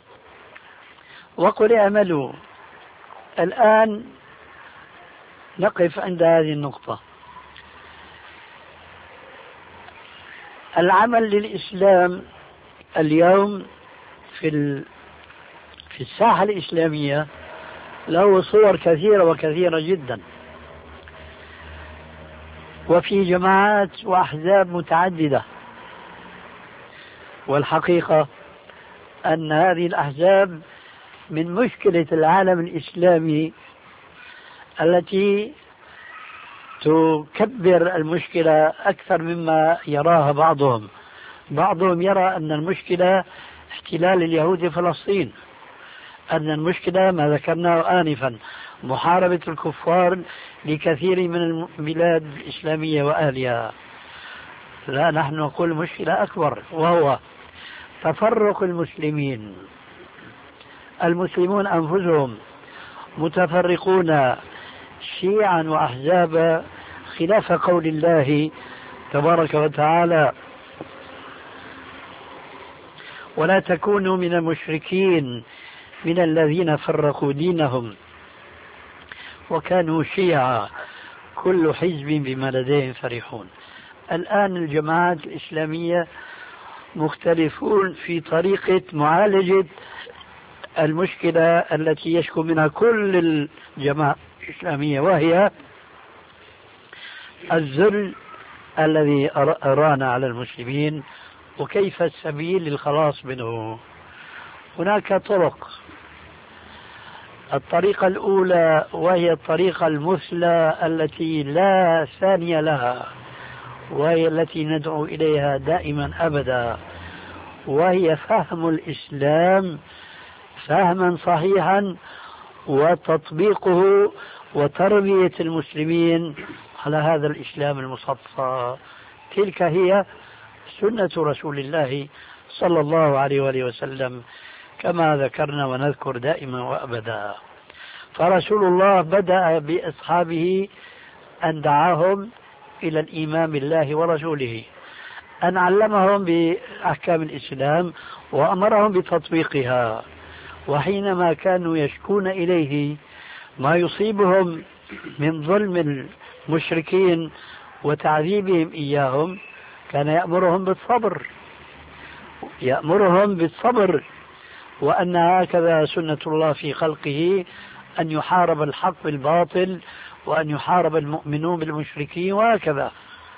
وقل اعملوا. الآن نقف عند هذه النقطة. العمل للإسلام اليوم في الساحة الإسلامية له صور كثيرة وكثيرة جدا، وفي جماعات وأحزاب متعددة. والحقيقة أن هذه الأحزاب من مشكلة العالم الإسلامي التي تكبر المشكلة أكثر مما يراها بعضهم. بعضهم يرى أن المشكلة احتلال اليهود فلسطين، أن المشكلة ما ذكرناه آنفا محاربة الكفار لكثير من البلاد الإسلامية وأهلها. لا، نحن نقول مشكلة أكبر، وهو تفرق المسلمين. المسلمون أنفسهم متفرقون شيعا وأحزابا خلاف قول الله تبارك وتعالى: ولا تكونوا من المشركين من الذين فرقوا دينهم وكانوا شيعا كل حزب بما لديهم فرحون. الآن الجماعات الإسلامية مختلفون في طريقة معالجة المشكلة التي يشكو منها كل الجماعات الإسلامية، وهي الذل الذي أرانا على المسلمين وكيف السبيل للخلاص منه. هناك طرق. الطريقة الأولى وهي الطريقة المثلى التي لا ثانية لها، وهي التي ندعو إليها دائما أبدا، وهي فهم الإسلام فهما صحيحا وتطبيقه وتربية المسلمين على هذا الإسلام المصفى. تلك هي سنة رسول الله صلى الله عليه وآله وسلم كما ذكرنا ونذكر دائما وأبدا. فرسول الله بدأ بأصحابه أن دعاهم إلى الإيمان بالله ورسوله، أن علمهم بأحكام الإسلام وأمرهم بتطبيقها. وحينما كانوا يشكون إليه ما يصيبهم من ظلم المشركين وتعذيبهم إياهم كان يأمرهم بالصبر، وأن هكذا سنة الله في خلقه، أن يحارب الحق بالباطل وأن يحارب المؤمنون بالمشركين وهكذا.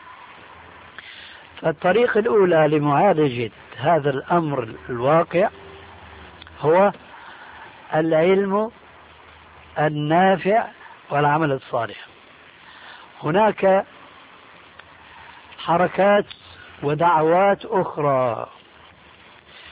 فالطريقة الأولى لمعالجة هذا الأمر الواقع هو العلم النافع والعمل الصالح. هناك حركات ودعوات أخرى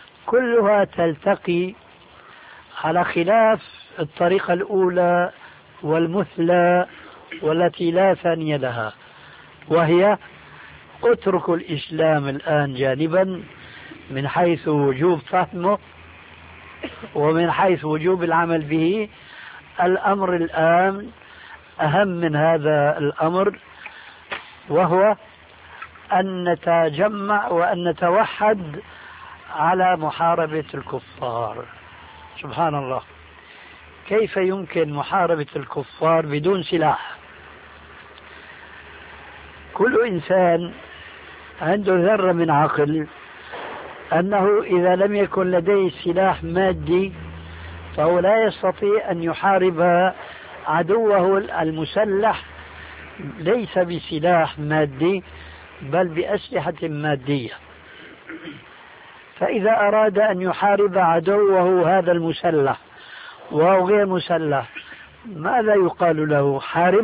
كلها تلتقي على خلاف الطريقة الأولى والمثلى والتي لا ثانية لها، وهي اتركوا الإسلام الآن جانبا من حيث وجوب فهمه ومن حيث وجوب العمل به. الأمر الآن أهم من هذا الأمر، وهو أن نتجمع وأن نتوحد على محاربة الكفار. سبحان الله، كيف يمكن محاربة الكفار بدون سلاح؟ كل إنسان عنده ذرة من عقل أنه إذا لم يكن لديه سلاح مادي فهو لا يستطيع أن يحارب عدوه المسلح ليس بسلاح مادي بل بأسلحة مادية. فإذا أراد أن يحارب عدوه هذا المسلح وهو غير مسلح، ماذا يقال له؟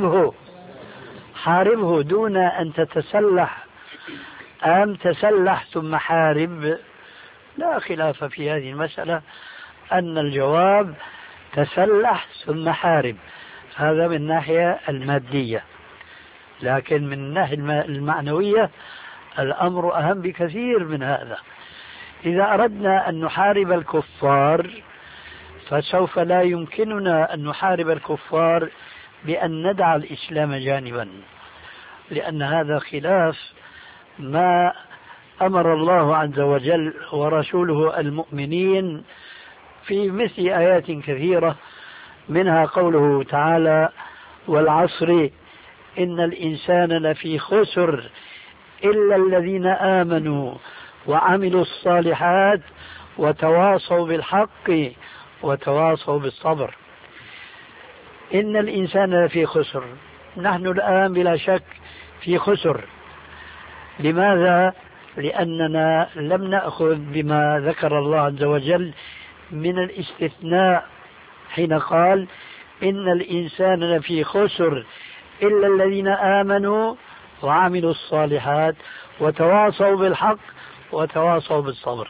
حاربه دون أن تتسلح أم تسلح ثم حارب. لا خلاف في هذه المسألة أن الجواب تسلح ثم حارب، هذا من الناحية المادية. لكن من الناحية المعنوية الأمر أهم بكثير من هذا. إذا أردنا أن نحارب الكفار فسوف لا يمكننا أن نحارب الكفار بأن ندع الإسلام جانبا، لأن هذا خلاف ما أمر الله عز وجل ورسوله المؤمنين في مثل آيات كثيرة، منها قوله تعالى: والعصر إن الإنسان لفي خسر إلا الذين آمنوا وعملوا الصالحات وتواصوا بالحق وتواصوا بالصبر. إن الإنسان لفي خسر، نحن الآن بلا شك في خسر. لماذا؟ لأننا لم نأخذ بما ذكر الله عز وجل من الاستثناء حين قال: إن الإنسان لفي خسر إلا الذين آمنوا وعملوا الصالحات وتواصوا بالحق وتواصوا بالصبر.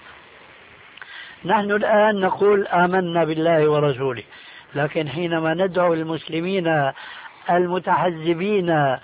نحن الآن نقول آمنا بالله ورسوله، لكن حينما ندعو المسلمين المتحزبين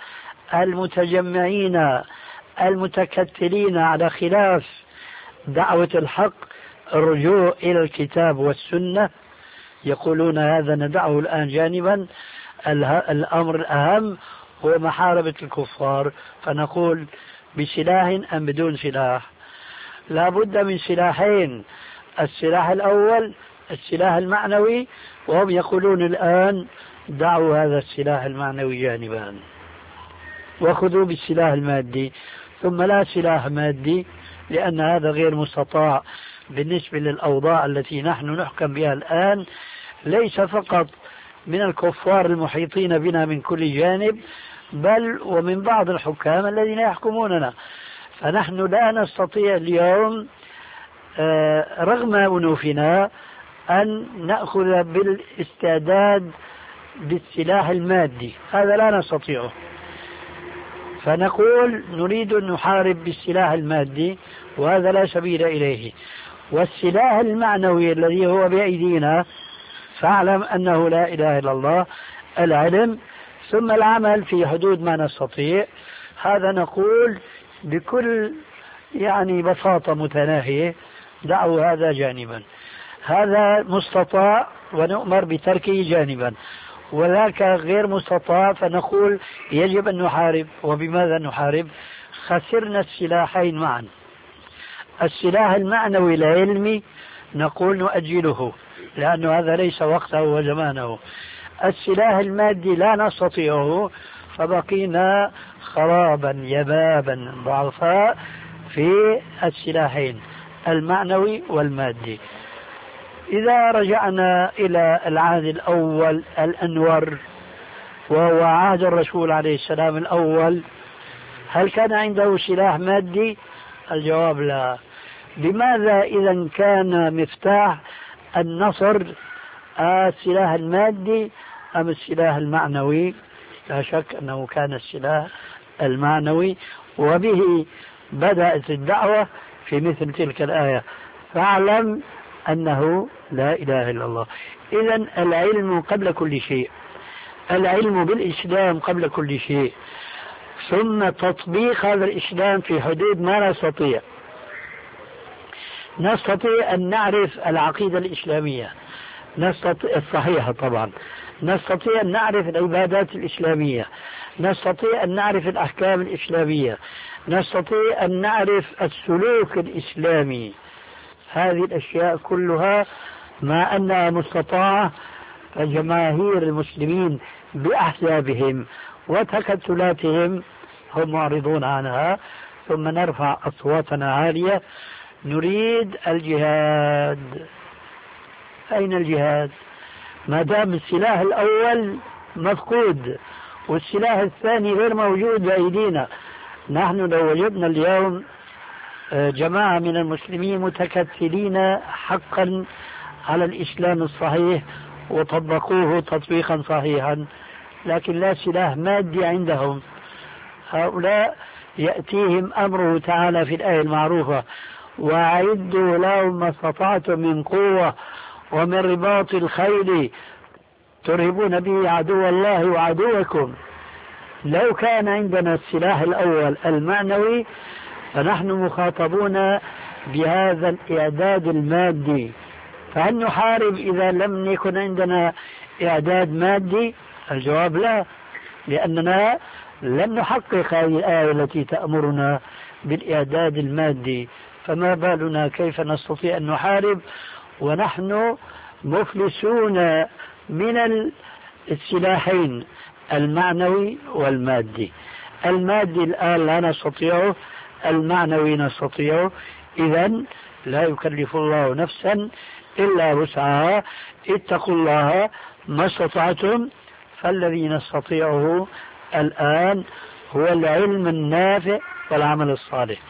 المتجمعين المتكتلين على خلاف دعوة الحق الرجوع إلى الكتاب والسنة، يقولون هذا ندعه الآن جانبا، الأمر الأهم هو محاربة الكفار. فنقول بسلاح أم بدون سلاح؟ لا بد من سلاحين: السلاح الأول السلاح المعنوي، وهم يقولون الآن دعوا هذا السلاح المعنوي جانبا وخذوا بالسلاح المادي. ثم لا سلاح مادي، لأن هذا غير مستطاع بالنسبة للأوضاع التي نحن نحكم بها الآن، ليس فقط من الكفار المحيطين بنا من كل جانب، بل ومن بعض الحكام الذين يحكموننا. فنحن لا نستطيع اليوم رغم أنوفنا أن نأخذ بالاستعداد بالسلاح المادي، هذا لا نستطيعه. فنقول نريد أن نحارب بالسلاح المادي، وهذا لا سبيل إليه. والسلاح المعنوي الذي هو بأيدينا فاعلم أنه لا إله إلا الله، العلم ثم العمل في حدود ما نستطيع. هذا نقول بكل بساطة متناهية: دعوا هذا جانبا، هذا مستطاع ونؤمر بتركه جانبا، وذاك غير مستطاع فنقول يجب أن نحارب. وبماذا نحارب؟ خسرنا السلاحين معا. السلاح المعنوي العلمي نقول نؤجله لأن هذا ليس وقته وزمانه. السلاح المادي لا نستطيعه، فبقينا خرابا يبابا ضعفاء في السلاحين المعنوي والمادي. إذا رجعنا إلى العهد الأول الأنور وهو عهد الرسول عليه السلام الأول، هل كان عنده سلاح مادي؟ الجواب لا. لماذا إذا كان مفتاح النصر السلاح المادي أم السلاح المعنوي؟ لا شك أنه كان السلاح المعنوي، وبه بدأت الدعوة في مثل تلك الآية: فاعلم أنه لا إله إلا الله. إذن العلم قبل كل شيء. العلم بالإسلام قبل كل شيء، ثم تطبيق هذا الإسلام في حدود ما نستطيع. نستطيع أن نعرف العقيدة الإسلامية الصحيحة طبعا، نستطيع أن نعرف العبادات الإسلامية، نستطيع أن نعرف الأحكام الإسلامية، نستطيع أن نعرف السلوك الإسلامي. هذه الأشياء كلها مع أنها مستطاعة، فجماهير المسلمين بأحزابهم وتكتلاتهم هم معرضون عنها. ثم نرفع أصواتنا عالية، نريد الجهاد. أين الجهاد؟ ما دام السلاح الأول مفقود والسلاح الثاني غير موجود بأيدينا. نحن لو وجدنا اليوم جماعة من المسلمين متكتلين حقا على الإسلام الصحيح وطبقوه تطبيقا صحيحا، لكن لا سلاح مادي عندهم، هؤلاء يأتيهم أمره تعالى في الآية المعروفة: وأعدوا لهم ما استطعتم من قوة ومن رباط الخيل ترهبون به عدو الله وعدوكم. لو كان عندنا السلاح الأول المعنوي فنحن مخاطبون بهذا الإعداد المادي، فهل نحارب إذا لم يكن عندنا إعداد مادي؟ الجواب لا، لأننا لم نحقق هذه الآية التي تأمرنا بالإعداد المادي، فما بالنا كيف نستطيع أن نحارب ونحن مفلسون من السلاحين المعنوي والمادي. المادي الآن لا نستطيعه، المعنوي نستطيعه. إذن لا يكلف الله نفسا إلا وسعها، اتقوا الله ما استطعتم. فالذي نستطيعه الآن هو العلم النافع والعمل الصالح.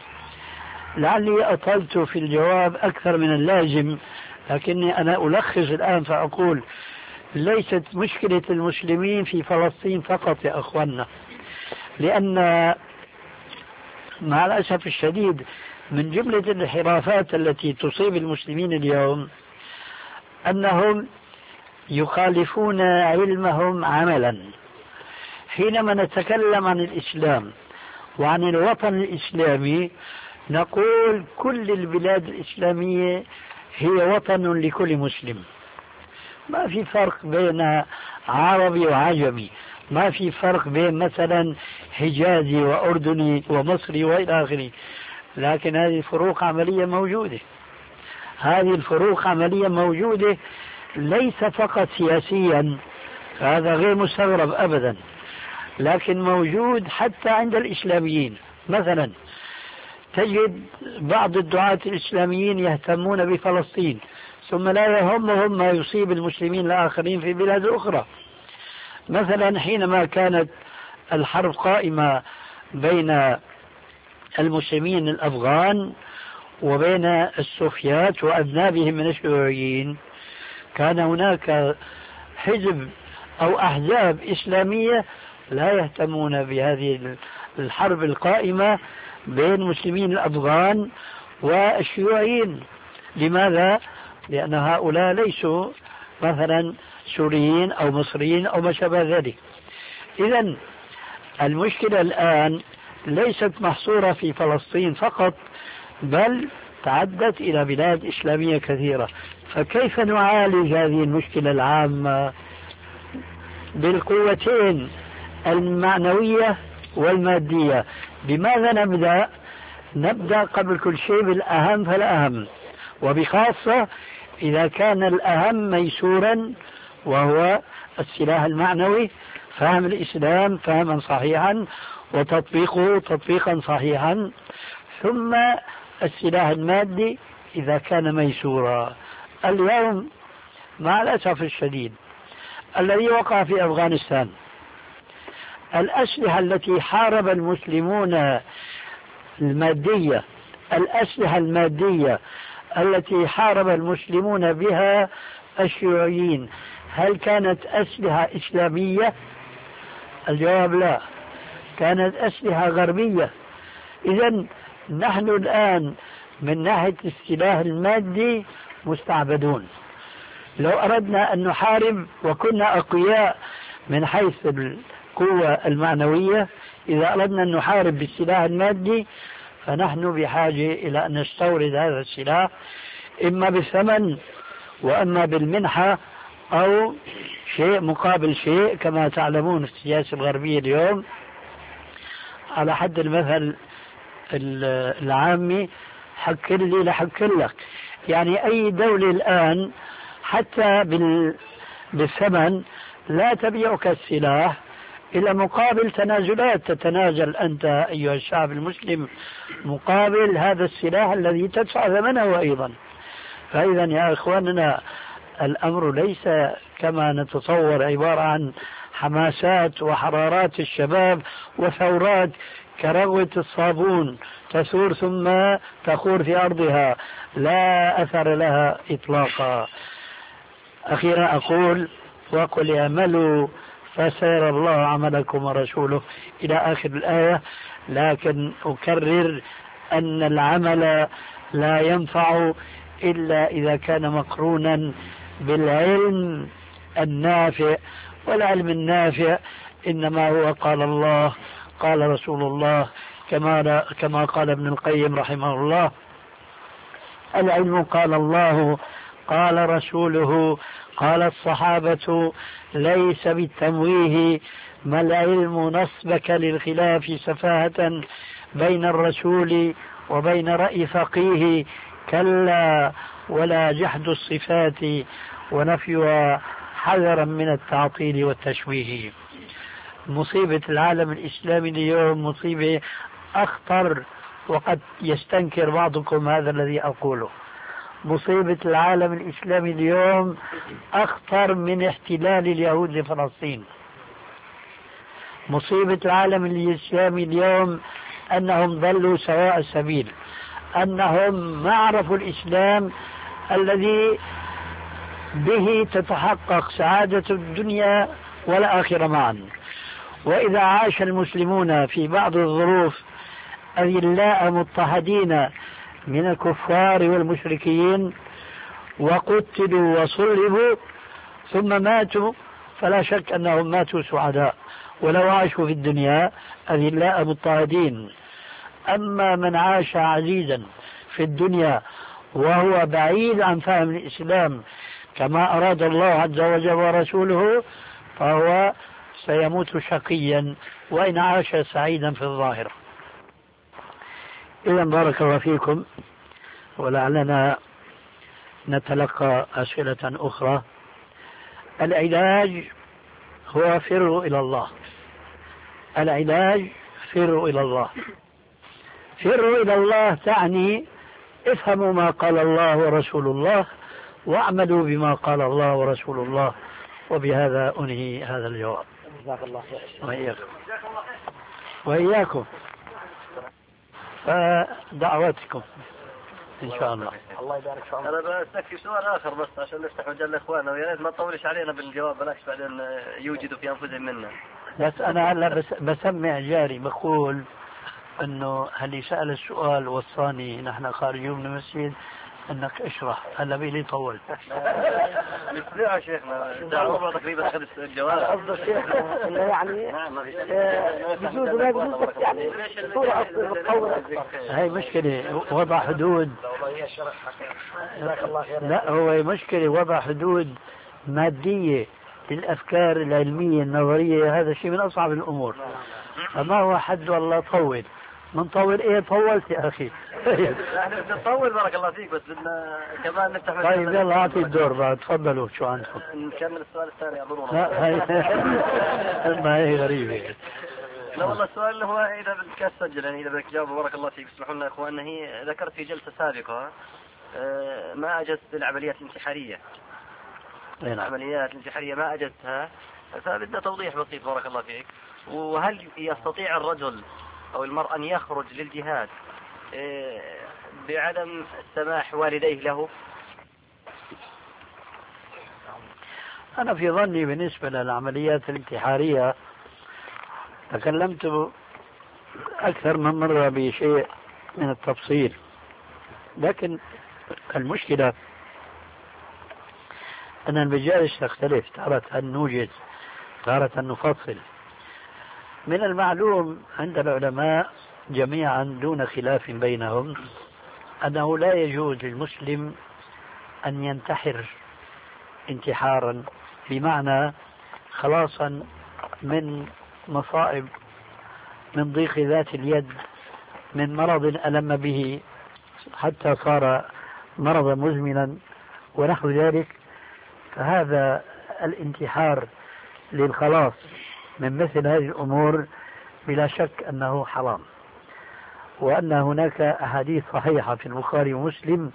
لعلي أطلت في الجواب أكثر من اللازم، لكني أنا ألخص الآن فأقول: ليست مشكلة المسلمين في فلسطين فقط يا أخوانا، لأن مع الأسف الشديد من جملة الانحرافات التي تصيب المسلمين اليوم أنهم يخالفون علمهم عملا. حينما نتكلم عن الإسلام وعن الوطن الإسلامي نقول كل البلاد الإسلامية هي وطن لكل مسلم، ما في فرق بين عربي وعجمي، ما في فرق بين مثلا حجازي وأردني ومصري وإلى آخره. لكن هذه الفروق عملية موجودة، هذه الفروق عملية موجودة، ليس فقط سياسيا، هذا غير مستغرب أبدا، لكن موجود حتى عند الإسلاميين. مثلا تجد بعض الدعاة الإسلاميين يهتمون بفلسطين ثم لا يهمهم ما يصيب المسلمين الآخرين في بلاد أخرى. مثلا حينما كانت الحرب قائمة بين المسلمين الأفغان وبين السوفيات وأذنابهم من الشيوعيين، كان هناك حزب أو أحزاب إسلامية لا يهتمون بهذه الحرب القائمة بين مسلمين الأفغان والشيوعيين. لماذا؟ لأن هؤلاء ليسوا مثلا سوريين أو مصريين أو ما شابه ذلك. إذن المشكلة الآن ليست محصورة في فلسطين فقط، بل تعدت إلى بلاد إسلامية كثيرة. فكيف نعالج هذه المشكلة العامة؟ بالقوتين المعنوية والمادية. بماذا نبدأ؟ نبدأ قبل كل شيء بالأهم فالأهم، وبخاصة إذا كان الأهم ميسورا وهو السلاح المعنوي، فهم الإسلام فهما صحيحا وتطبيقه تطبيقا صحيحا، ثم السلاح المادي إذا كان ميسورا. اليوم مع الأسف الشديد الذي وقع في أفغانستان، الأسلحة التي حارب المسلمون المادية، الأسلحة المادية التي حارب المسلمون بها الشيوعيين، هل كانت أسلحة إسلامية؟ الجواب لا، كانت أسلحة غربية. إذن نحن الآن من ناحية السلاح المادي مستعبدون. لو أردنا أن نحارب وكنا أقوياء من حيث القوة المعنوية إذا أردنا أن نحارب بالسلاح المادي فنحن بحاجة إلى أن نستورد هذا السلاح إما بالثمن وإما بالمنحة أو شيء مقابل شيء، كما تعلمون في السياسة الغربية اليوم على حد المثل العامي حكر لي لحكر لك. يعني أي دولة الآن حتى بالثمن لا تبيعك السلاح إلى مقابل تنازلات، تتنازل أنت أيها الشعب المسلم مقابل هذا السلاح الذي تدفع ثمنه أيضا. فإذا يا إخواننا الأمر ليس كما نتصور عبارة عن حماسات وحرارات الشباب وثورات كروة الصابون تثور ثم تخور في أرضها، لا أثر لها إطلاقا. أخيرا أقول وقل اعملوا فسيرى الله عملكم ورسوله إلى آخر الآية، لكن أكرر أن العمل لا ينفع إلا إذا كان مقرونا بالعلم النافع، والعلم النافع إنما هو قال الله قال رسول الله، كما قال ابن القيم رحمه الله: العلم قال الله قال رسوله قال الصحابة ليس بالتمويه، ما العلم نصبك للخلاف سفاهة بين الرسول وبين رأي فقيه، كلا ولا جحد الصفات ونفيها حذرا من التعطيل والتشويه. مصيبة العالم الإسلامي اليوم مصيبة أخطر، وقد يستنكر بعضكم هذا الذي أقوله. مصيبة العالم الإسلامي اليوم أخطر من احتلال اليهود لفلسطين. مصيبة العالم الإسلامي اليوم أنهم ضلوا سواء السبيل، أنهم ما عرفوا الإسلام الذي به تتحقق سعادة الدنيا والآخرة معا. وإذا عاش المسلمون في بعض الظروف أذلاء مضطهدين من الكفار والمشركين وقتلوا وصلبوا ثم ماتوا، فلا شك أنهم ماتوا سعداء ولو عاشوا في الدنيا أذلاء مضطهدين. أما من عاش عزيزا في الدنيا وهو بعيد عن فهم الإسلام كما أراد الله عز وجل ورسوله فهو سيموت شقيا وإن عاش سعيدا في الظاهر. إذا بارك الله فيكم، ولعلنا نتلقى أسئلة أخرى. العلاج هو فروا إلى الله. العلاج فروا إلى الله. فروا إلى الله تعني افهموا ما قال الله ورسول الله واعملوا بما قال الله ورسول الله. وبهذا أنهي هذا الجواب. جزاك الله خير. وإياكم فدعواتكم إن شاء الله. الله يبارك فيك. أنا بستكفي سؤال آخر بس عشان نفتح مجال لإخواننا، ويا ريت ما تطولش علينا بالجواب بالعكس بعدين يوجدوا في أنفسهم منا. بس أنا هلا بسمع جاري بقول إنه اللي سأل السؤال وصاني نحن خارجين من المسجد انك اشرح. هلا بيلي طولت. يا شيخنا دعوة تقريبا اخذ الجواب. قصد شيخنا انه يعني بجوز ولا بجوز يعني صورة تطول اكثر. هاي مشكلة وضع حدود. لا هو مشكلة وضع حدود مادية للافكار العلمية النظرية، هذا شيء من اصعب الامور. فما هو حد والله طول من طول ايه طولت يا اخي. احنا بنطول بارك الله فيك بس بدنا كمان نفتح. طيب يلا اعطي الدور بعد، تفضلوا شو عندكم. نكمل السؤال الثاني اظن. لا هي ما هي غريبة. لا والله السؤال اللي هو اذا بدك تسجل يعني اذا بدك تجاوب بارك الله فيك. اسمحوا لنا يا اخوان، هي ذكرت في جلسة سابقة ما اجزت العمليات الانتحارية. العمليات الانتحارية ما اجزتها، فبدنا توضيح بسيط بارك الله فيك. وهل يستطيع الرجل أو المرأة أن يخرج للجهاد بعدم سماح والديه له؟ أنا في ظني بالنسبة للعمليات الانتحارية تكلمت أكثر من مرة بشيء من التفصيل، لكن المشكلة أن المجالس تختلف. تارة أن نوجد تارة نفصل. من المعلوم عند العلماء جميعا دون خلاف بينهم أنه لا يجوز للمسلم أن ينتحر انتحارا، بمعنى خلاصا من مصائب، من ضيق ذات اليد، من مرض ألم به حتى صار مرضا مزمنا ونحو ذلك. فهذا الانتحار للخلاص من مثل هذه الأمور بلا شك أنه حرام، وأن هناك أحاديث صحيحة في البخاري ومسلم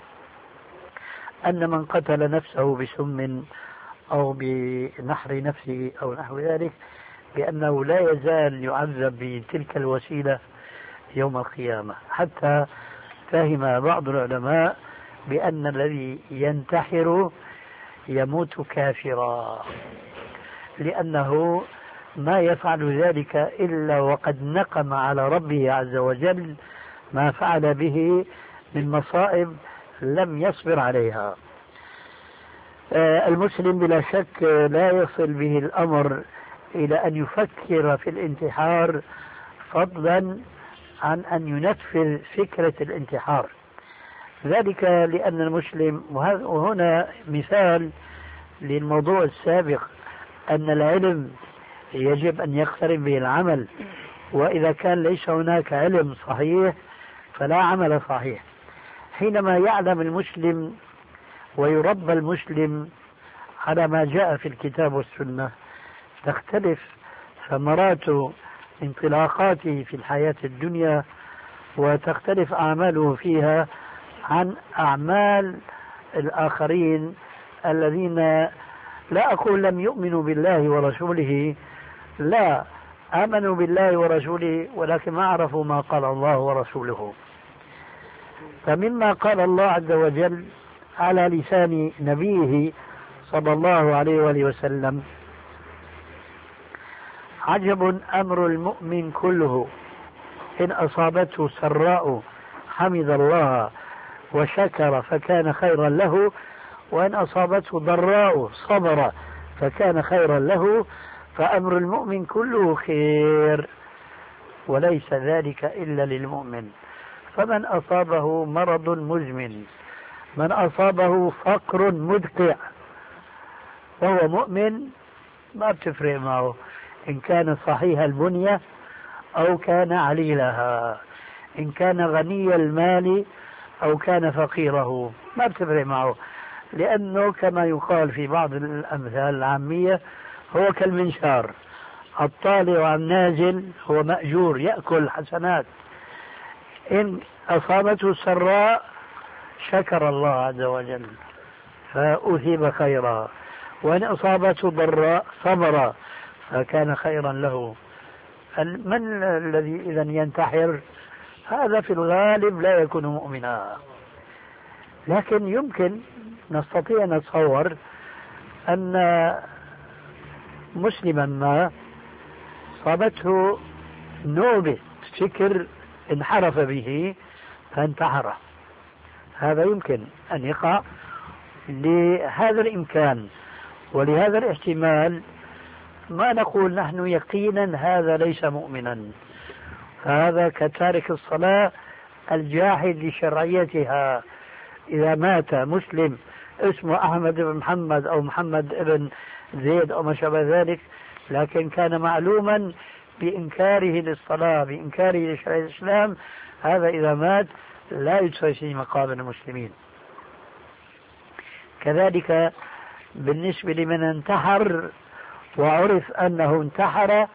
أن من قتل نفسه بسم أو بنحر نفسه أو نحو ذلك بأنه لا يزال يعذب بتلك الوسيلة يوم القيامة، حتى فهم بعض العلماء بأن الذي ينتحر يموت كافرا، لأنه ما يفعل ذلك إلا وقد نقم على ربه عز وجل ما فعل به من مصائب لم يصبر عليها. المسلم بلا شك لا يصل به الأمر إلى أن يفكر في الانتحار، فضلا عن أن ينفذ فكرة الانتحار. ذلك لأن المسلم، وهنا مثال للموضوع السابق، أن العلم يجب أن يقترن به العمل، وإذا كان ليس هناك علم صحيح فلا عمل صحيح. حينما يعلم المسلم ويربى المسلم على ما جاء في الكتاب والسنة تختلف ثمرات انطلاقاته في الحياة الدنيا، وتختلف أعماله فيها عن أعمال الآخرين الذين لا أقول لم يؤمنوا بالله ورسوله، لا، آمنوا بالله ورسوله ولكن ما عرفوا ما قال الله ورسوله. فمما قال الله عز وجل على لسان نبيه صلى الله عليه وآله وسلم: عجب أمر المؤمن كله، إن أصابته سراء حمد الله وشكر فكان خيرا له، وإن أصابته ضراء صبر فكان خيرا له، فأمر المؤمن كله خير، وليس ذلك إلا للمؤمن. فمن أصابه مرض مزمن، من أصابه فقر مدقع وهو مؤمن، ما بتفرق معه إن كان صحيح البنية أو كان عليلها، إن كان غني المال أو كان فقيره، ما بتفرق معه، لأنه كما يقال في بعض الأمثال العامية هو كالمنشار، الطالع عن نازل هو مأجور يأكل حسنات. إن أصابته سراء شكر الله عز وجل فأثيب خيرا، وإن أصابته ضراء صبر فكان خيرا له. من الذي إذا ينتحر؟ هذا في الغالب لا يكون مؤمنا، لكن يمكن نستطيع نتصور أن مسلما ما صابته نوبة فكر انحرف به فانتحر، هذا يمكن أن يقع. لهذا الإمكان ولهذا الاحتمال ما نقول نحن يقينا هذا ليس مؤمنا، هذا كتارك الصلاة الجاحد لشرعيتها. إذا مات مسلم اسمه أحمد بن محمد أو محمد بن زيد أو ما شابه ذلك، لكن كان معلوما بإنكاره للصلاة، بإنكاره لشرع الإسلام، هذا إذا مات لا يدفع في مقابل المسلمين. كذلك بالنسبة لمن انتحر وعرف أنه انتحر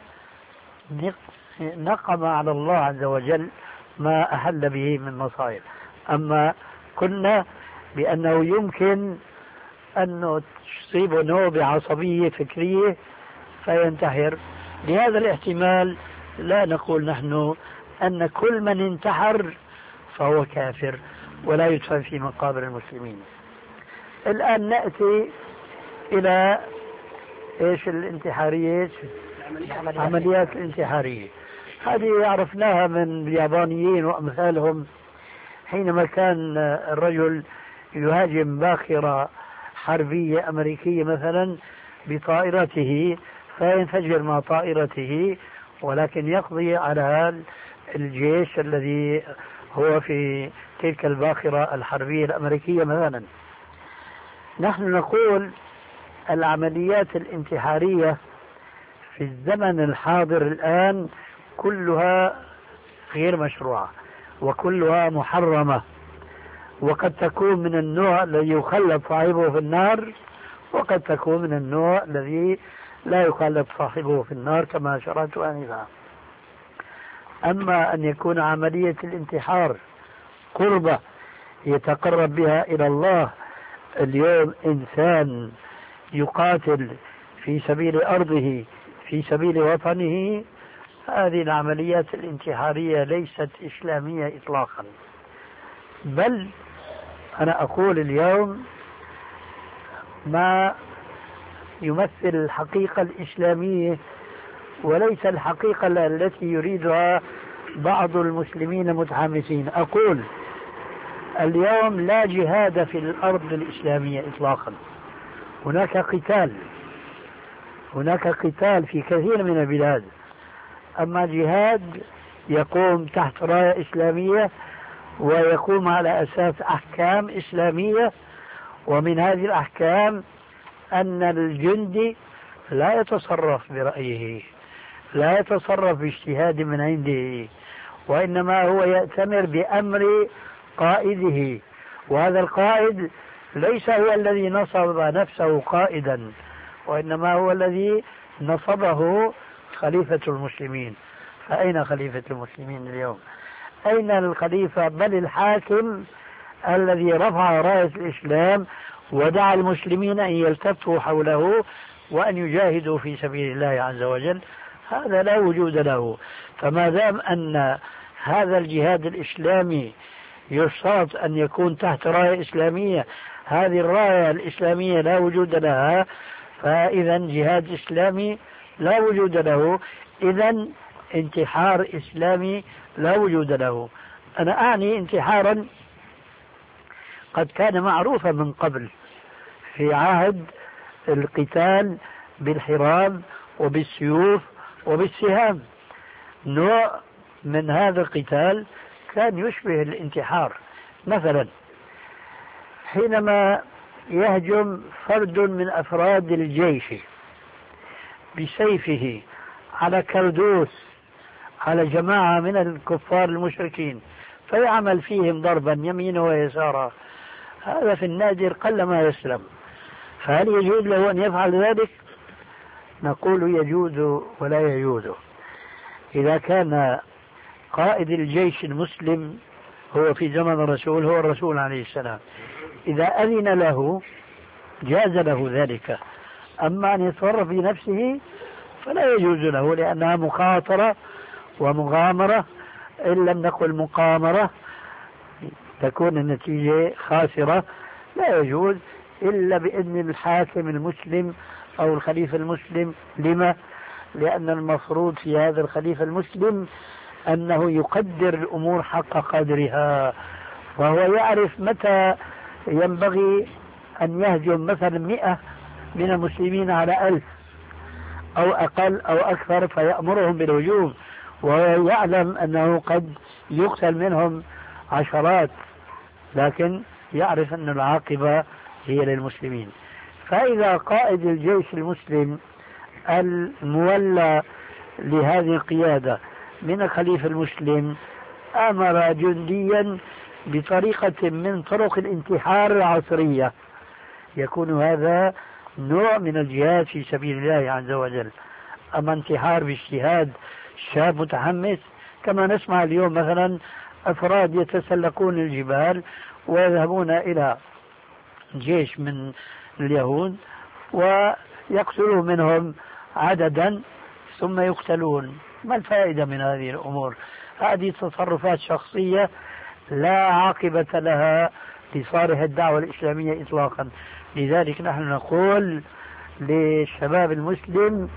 نقم على الله عز وجل ما أحل به من مصائب. أما قلنا بأنه يمكن أن تصيبه نوبة عصبية فكرية فينتحر، لهذا الاحتمال لا نقول نحن أن كل من انتحر فهو كافر ولا يدفن في مقابر المسلمين. الآن نأتي إلى إيش الانتحارية، عمليات الانتحارية. هذه عرفناها من اليابانيين وأمثالهم، حينما كان الرجل يهاجم باخرة حربية أمريكية مثلا بطائرته فينفجر مع طائرته، ولكن يقضي على الجيش الذي هو في تلك الباخرة الحربية الأمريكية مثلا. نحن نقول العمليات الانتحارية في الزمن الحاضر الآن كلها غير مشروعة وكلها محرمة، وقد تكون من النوع الذي يخلد صاحبه في النار، وقد تكون من النوع الذي لا يخلد صاحبه في النار كما أشرت آنفا. أما أن يكون عملية الانتحار قربة يتقرب بها إلى الله، اليوم إنسان يقاتل في سبيل أرضه في سبيل وطنه، هذه العمليات الانتحارية ليست إسلامية إطلاقا. بل أنا أقول اليوم ما يمثل الحقيقة الإسلامية وليس الحقيقة التي يريدها بعض المسلمين المتحمسين. أقول اليوم لا جهاد في الأرض الإسلامية إطلاقا، هناك قتال في كثير من البلاد، أما جهاد يقوم تحت راية إسلامية ويقوم على أساس أحكام إسلامية، ومن هذه الأحكام أن الجندي لا يتصرف برأيه، لا يتصرف باجتهاد من عنده، وإنما هو يأتمر بأمر قائده، وهذا القائد ليس هو الذي نصب نفسه قائدا، وإنما هو الذي نصبه خليفة المسلمين. فأين خليفة المسلمين اليوم؟ أين الخليفة بل الحاكم الذي رفع راية الإسلام ودعا المسلمين أن يلتفوا حوله وأن يجاهدوا في سبيل الله عز وجل؟ هذا لا وجود له. فما دام أن هذا الجهاد الإسلامي يشترط أن يكون تحت راية إسلامية، هذه الراية الإسلامية لا وجود لها، فإذا جهاد إسلامي لا وجود له، إذا انتحار إسلامي لا وجود له. أنا أعني انتحارا قد كان معروفا من قبل في عهد القتال بالحراب وبالسيوف وبالسهام. نوع من هذا القتال كان يشبه الانتحار. مثلا حينما يهجم فرد من أفراد الجيش بسيفه على كردوس على جماعة من الكفار المشركين فيعمل فيهم ضربا يمينا ويسارا، هذا في النادر قلما يسلم، فهل يجوز له أن يفعل ذلك؟ نقول يجوز ولا يجوز. إذا كان قائد الجيش المسلم هو في زمن الرسول هو الرسول عليه السلام، إذا أذن له جاز له ذلك، أما أن يتصرف بنفسه فلا يجوز له، لأنها مخاطرة ومغامرة، إن لم نقل مقامرة تكون النتيجة خاسرة. لا يجوز إلا بإذن الحاكم المسلم أو الخليفة المسلم. لما؟ لأن المفروض في هذا الخليفة المسلم أنه يقدر الأمور حق قدرها، وهو يعرف متى ينبغي أن يهجم مثلا 100 من المسلمين على 1000 أو أقل أو أكثر فيأمرهم بالهجوم، وهو يعلم أنه قد يقتل منهم عشرات، لكن يعرف أن العاقبة هي للمسلمين. فإذا قائد الجيش المسلم المولى لهذه القيادة من الخليفة المسلم أمر جنديا بطريقة من طرق الانتحار العصرية، يكون هذا نوع من الجهاد في سبيل الله عز وجل. أما انتحار باجتهاد شاب متحمس كما نسمع اليوم مثلا أفراد يتسلقون الجبال ويذهبون إلى جيش من اليهود ويقتلوا منهم عددا ثم يقتلون. ما الفائدة من هذه الأمور؟ هذه تصرفات شخصية لا عاقبة لها لصالح الدعوة الإسلامية إطلاقا. لذلك نحن نقول للشباب المسلم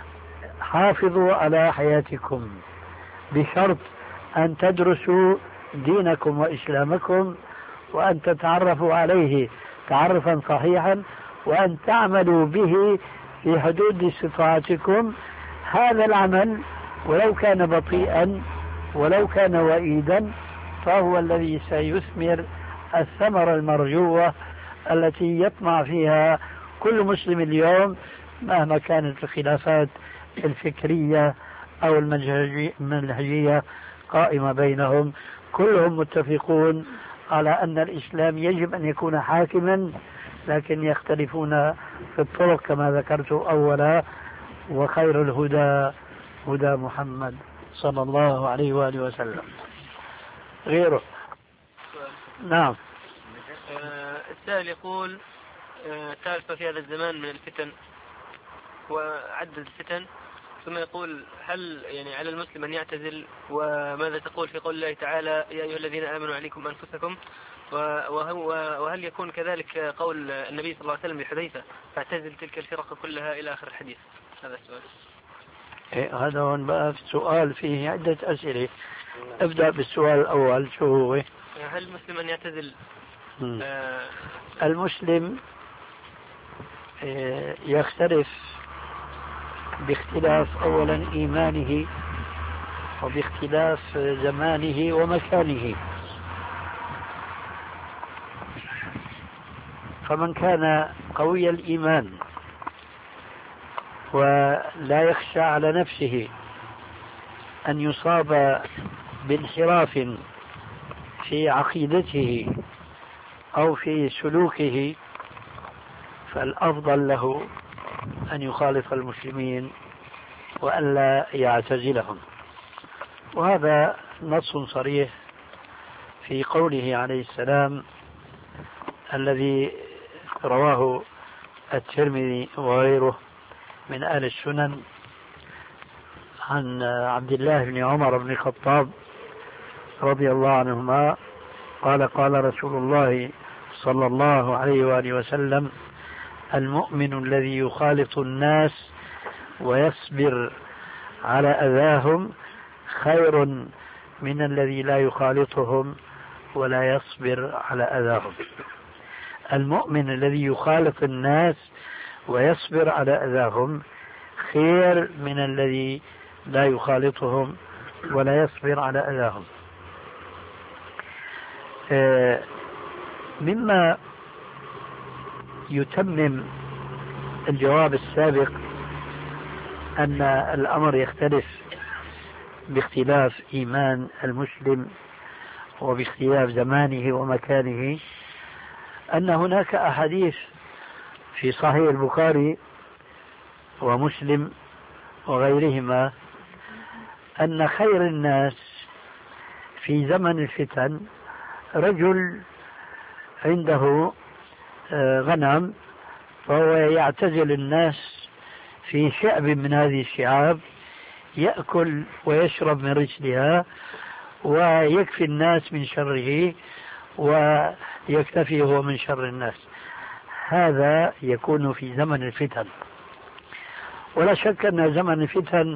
حافظوا على حياتكم بشرط أن تدرسوا دينكم وإسلامكم وأن تتعرفوا عليه تعرفا صحيحا وأن تعملوا به في حدود استطاعتكم هذا العمل ولو كان بطيئا ولو كان وئيدا فهو الذي سيثمر الثمرة المرجوة التي يطمع فيها كل مسلم اليوم مهما كانت الخلافات الفكرية أو المنهجية قائمة بينهم. كلهم متفقون على أن الإسلام يجب أن يكون حاكما، لكن يختلفون في الطرق كما ذكرت أولا. وخير الهدى هدى محمد صلى الله عليه وآله وسلم. غيره. نعم. السائل يقول تعرف في هذا الزمان من الفتن وعدد الفتن، ثم يقول هل يعني على المسلم أن يعتزل؟ وماذا تقول في قول الله تعالى يا أيها الذين آمنوا عليكم أنفسكم؟ وهل يكون كذلك قول النبي صلى الله عليه وسلم لحذيفة فاعتزل تلك الفرق كلها إلى آخر الحديث؟ هذا السؤال. هذا هون بقى سؤال فيه عدة أسئلة. ابدأ بالسؤال الأول، شو هو؟ هل المسلم أن يعتزل؟ المسلم يختلف باختلاف أولا إيمانه وباختلاف زمانه ومكانه. فمن كان قوي الإيمان ولا يخشى على نفسه أن يصاب بانحراف في عقيدته أو في سلوكه فالأفضل له أن يخالف المسلمين وأن لا يعتزلهم. وهذا نص صريح في قوله عليه السلام الذي رواه الترمذي وغيره من أهل السنن عن عبد الله بن عمر بن الخطاب رضي الله عنهما قال قال رسول الله صلى الله عليه وآله وسلم المؤمن الذي يخالط الناس ويصبر على أذاهم خير من الذي لا يخالطهم ولا يصبر على أذاهم. المؤمن الذي يخالط الناس ويصبر على أذاهم خير من الذي لا يخالطهم ولا يصبر على أذاهم. مما يتمم الجواب السابق أن الأمر يختلف باختلاف إيمان المسلم وباختلاف زمانه ومكانه، أن هناك أحاديث في صحيح البخاري ومسلم وغيرهما أن خير الناس في زمن الفتن رجل عنده غنم فهو يعتزل الناس في شعب من هذه الشعاب يأكل ويشرب من رجلها ويكفي الناس من شره ويكتفي هو من شر الناس. هذا يكون في زمن الفتن. ولا شك أن زمن الفتن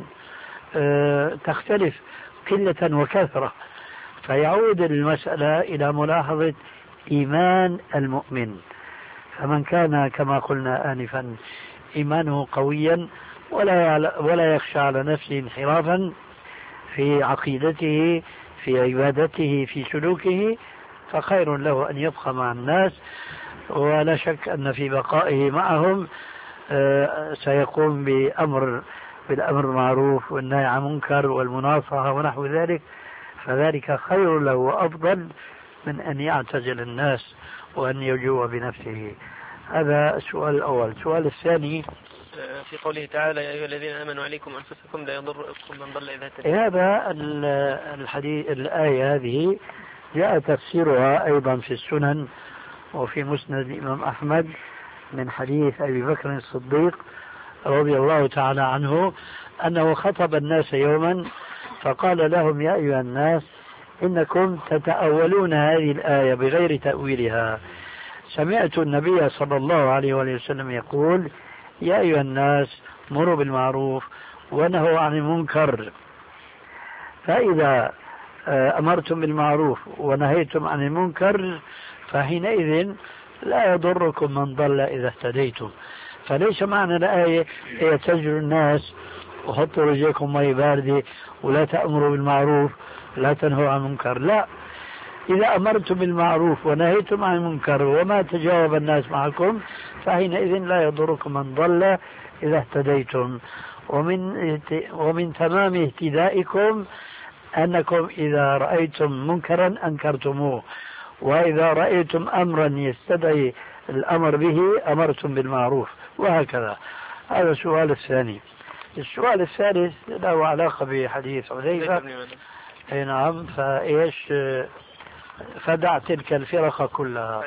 تختلف قلة وكثرة، فيعود المسألة إلى ملاحظة إيمان المؤمن. فمن كان كما قلنا آنفا إيمانه قويا ولا يخشى على نفسه انحرافا في عقيدته في عبادته في سلوكه فخير له أن يبقى مع الناس. ولا شك أن في بقائه معهم سيقوم بالأمر المعروف والنهي عن المنكر والمناصحة ونحو ذلك، فذلك خير له وأفضل من أن يعتزل الناس وأن يجوع بنفسه. هذا السؤال الأول. السؤال الثاني في قوله تعالى يا أيها الذين آمنوا عليكم أنفسكم لا يضركم من ضل إذا اهتديتم. هذا الحديث الآية هذه جاء تفسيرها أيضا في السنن وفي مسند الإمام أحمد من حديث أبي بكر الصديق رضي الله تعالى عنه أنه خطب الناس يوما فقال لهم يا أيها الناس إنكم تتأولون هذه الآية بغير تأويلها. سمعت النبي صلى الله عليه وسلم يقول يا أيها الناس مروا بالمعروف ونهوا عن المنكر، فإذا أمرتم بالمعروف ونهيتم عن المنكر فحينئذ لا يضركم من ضل إذا اهتديتم. فليس معنى الآية اعتزلوا الناس وحطوا رجليكم مي باردة ولا تأمروا بالمعروف لا تنهوا عن المنكر. لا، إذا أمرتم بالمعروف ونهيتم عن المنكر وما تجاوب الناس معكم فحينئذ لا يضركم من ضل إذا اهتديتم. ومن تمام اهتدائكم أنكم إذا رأيتم منكرا أنكرتموه، وإذا رأيتم أمرا يستدعي الأمر به أمرتم بالمعروف، وهكذا. هذا السؤال الثاني. السؤال الثالث له علاقة بحديث حذيفة. أي نعم. فإيش؟ فدع تلك الفرق كلها.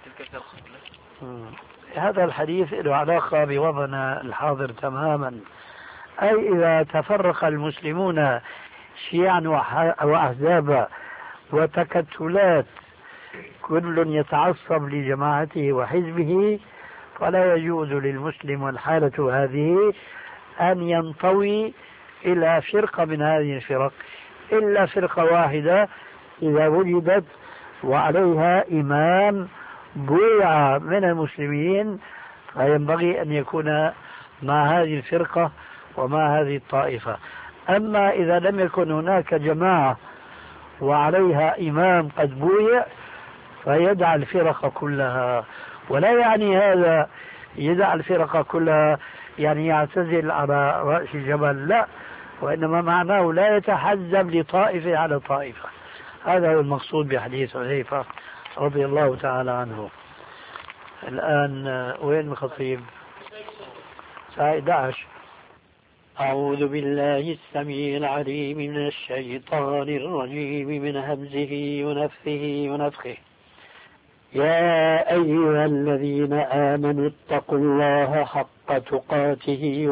هذا الحديث له علاقة بوضعنا الحاضر تماما. أي إذا تفرق المسلمون شيعا وأحزابا وتكتلات كل يتعصب لجماعته وحزبه، فلا يجوز للمسلم والحالة هذه أن ينطوي إلى فرقة من هذه الفرق إلا فرقة واحدة إذا وجدت وعليها إمام بويع من المسلمين، فينبغي أن يكون مع هذه الفرقة ومع هذه الطائفة. أما إذا لم يكن هناك جماعة وعليها إمام قد بويع فيدع الفرق كلها. ولا يعني هذا يدع الفرق كلها يعني يعتزل على رأس الجبل، لا، وإنما معناه لا يتحزب لطائفة على طائفة. هذا هو المقصود بحديث حذيفة رضي الله تعالى عنه. الآن وين الخطيب؟ الساعة 11. أعوذ بالله السميع العليم من الشيطان الرجيم من همزه ونفثه ونفخه. يا أيها الذين آمنوا اتقوا الله حق تقاته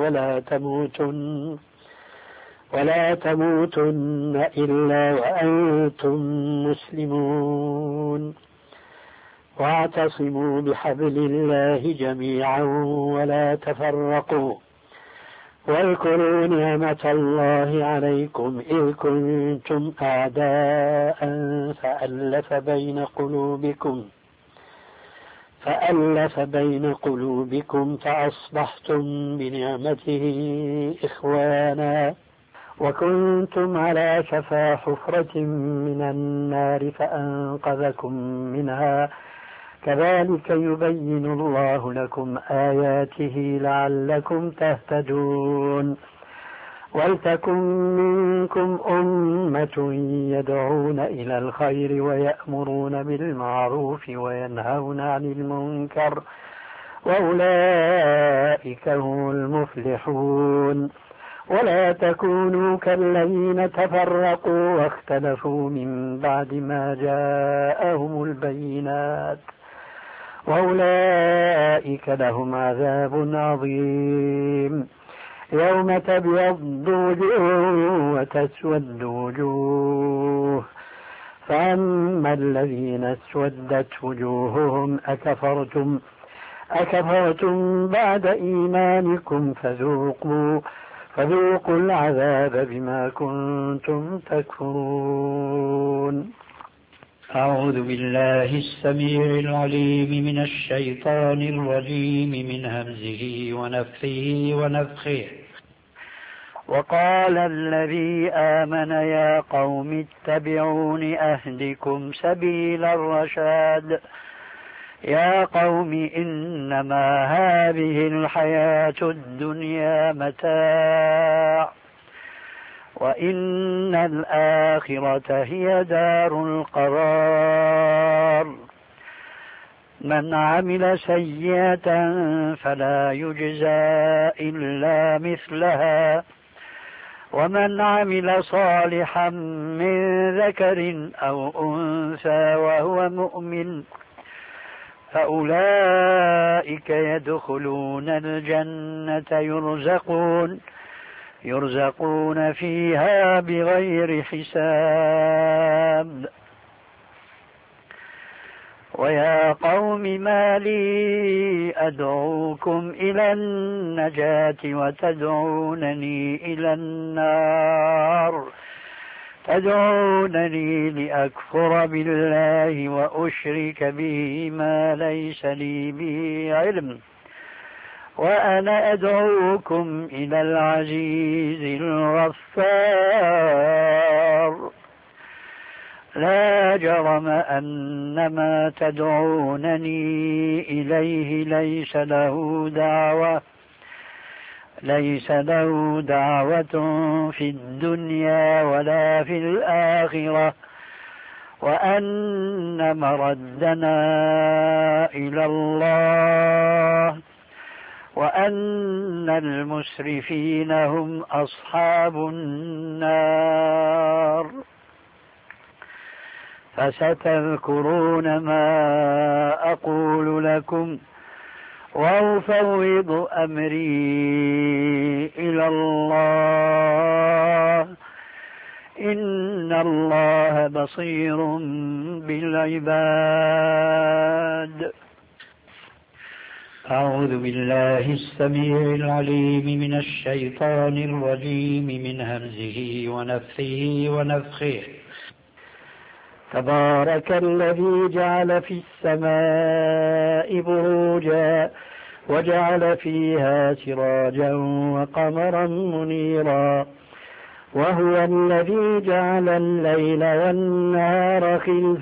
ولا تموتن إلا وأنتم مسلمون، واعتصموا بحبل الله جميعا ولا تفرقوا، واذكروا نعمة الله عليكم إذ كنتم أعداء فألف بين قلوبكم فأصبحتم بنعمته إخوانا، وكنتم على شفا حفرة من النار فأنقذكم منها، كذلك يبين الله لكم آياته لعلكم تهتدون. ولتكن منكم أمة يدعون إلى الخير ويأمرون بالمعروف وينهون عن المنكر وأولئك هم المفلحون. ولا تكونوا كالذين تفرقوا واختلفوا من بعد ما جاءهم البينات وأولئك لهم عذاب عظيم. يوم تبيض وجوه وتسود وجوه، فأما الذين اسودت وجوههم أكفرتم بعد إيمانكم فذوقوا العذاب بما كنتم تكفرون. أعوذ بالله السميع العليم من الشيطان الرجيم من همزه ونفثه ونفخه. وقال الذي آمن يا قوم اتبعون أهدكم سبيل الرشاد. يا قوم إنما هذه الحياة الدنيا متاع وإن الآخرة هي دار القرار. من عمل سيئة فلا يجزى إلا مثلها ومن عمل صالحا من ذكر أو أنثى وهو مؤمن فأولئك يدخلون الجنة يرزقون فيها بغير حساب. ويا قوم ما لي أدعوكم إلى النجاة وتدعونني إلى النار، تدعونني لأكفر بالله وأشرك به ما ليس لي به علم وأنا أدعوكم إلى العزيز الغفار. لا جرم أن ما تدعونني إليه ليس له دعوة في الدنيا ولا في الآخرة، وأن مردنا إلى الله، وأن المسرفين هم أصحاب النار. فستذكرون ما أقول لكم وأفوض أمري إلى الله، إن الله بصير بالعباد. أعوذ بالله السميع العليم من الشيطان الرجيم من همزه ونفثه ونفخه. تبارك الذي جعل في السماء بروجا وجعل فيها سراجا وقمرا منيرا، وهو الذي جعل الليل والنهار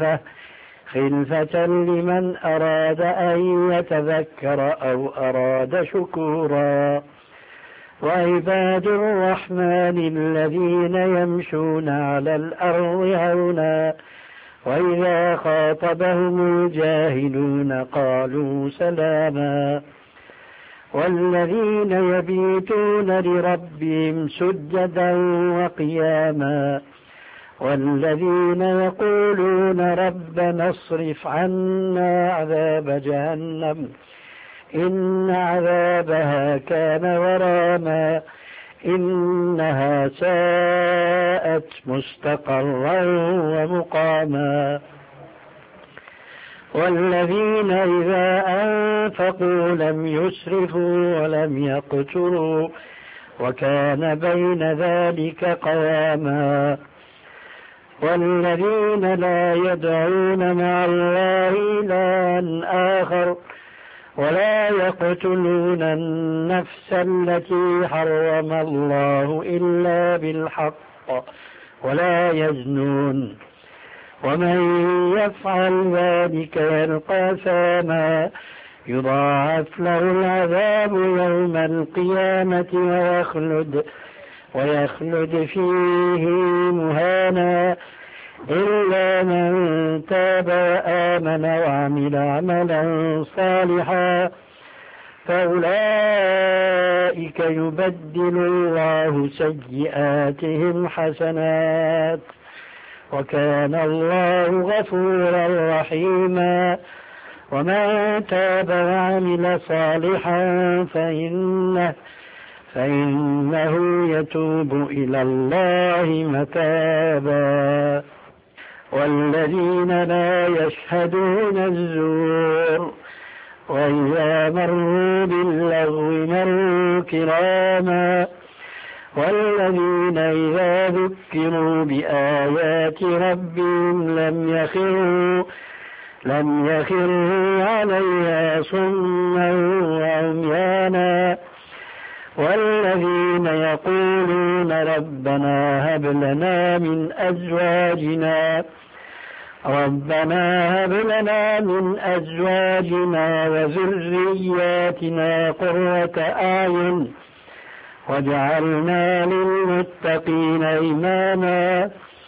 خلفة لمن أراد أن يتذكر أو أراد شكورا. وعباد الرحمن الذين يمشون على الأرض هونا وإذا خاطبهم الجاهلون قالوا سلاما. والذين يبيتون لربهم سجدا وقياما، والذين يقولون ربنا اصرف عنا عذاب جهنم إن عذابها كان غراما إنها ساءت مستقرا ومقاما. والذين إذا أنفقوا لم يسرفوا ولم يقتروا وكان بين ذلك قواما. والذين لا يدعون مع الله إلها آخر ولا يقتلون النفس التي حرم الله إلا بالحق ولا يزنون، ومن يفعل ذلك يلقى ثاما يضاعف له العذاب يوم القيامة ويخلد فيه مهانا إلا من تاب وآمن وعمل عملا صالحا فأولئك يبدل الله سيئاتهم حسنات وكان الله غفورا رحيما. ومن تاب وعمل صالحا فإنه يتوب إلى الله متابا. والذين لا يشهدون الزور وإذا مروا باللغو مروا كراما. والذين إذا ذكروا بآيات ربهم لم يخروا عليها صما وعميانا. والذين يقولون ربنا هب لنا من أزواجنا وذرياتنا قرة أعين واجعلنا للمتقين إماما.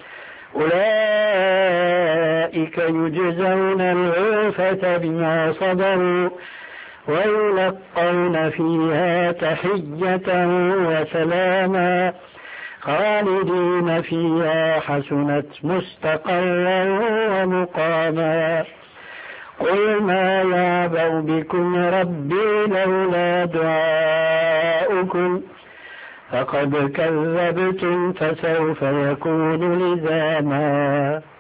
أولئك يجزون الغرفة بما صبروا ويلقون فيها تحية وسلاما خالدين فيها حسنت مستقرا ومقاما. قل ما يعبأ بكم ربي لولا دعاؤكم فقد كذبتم فسوف يكون لزاما.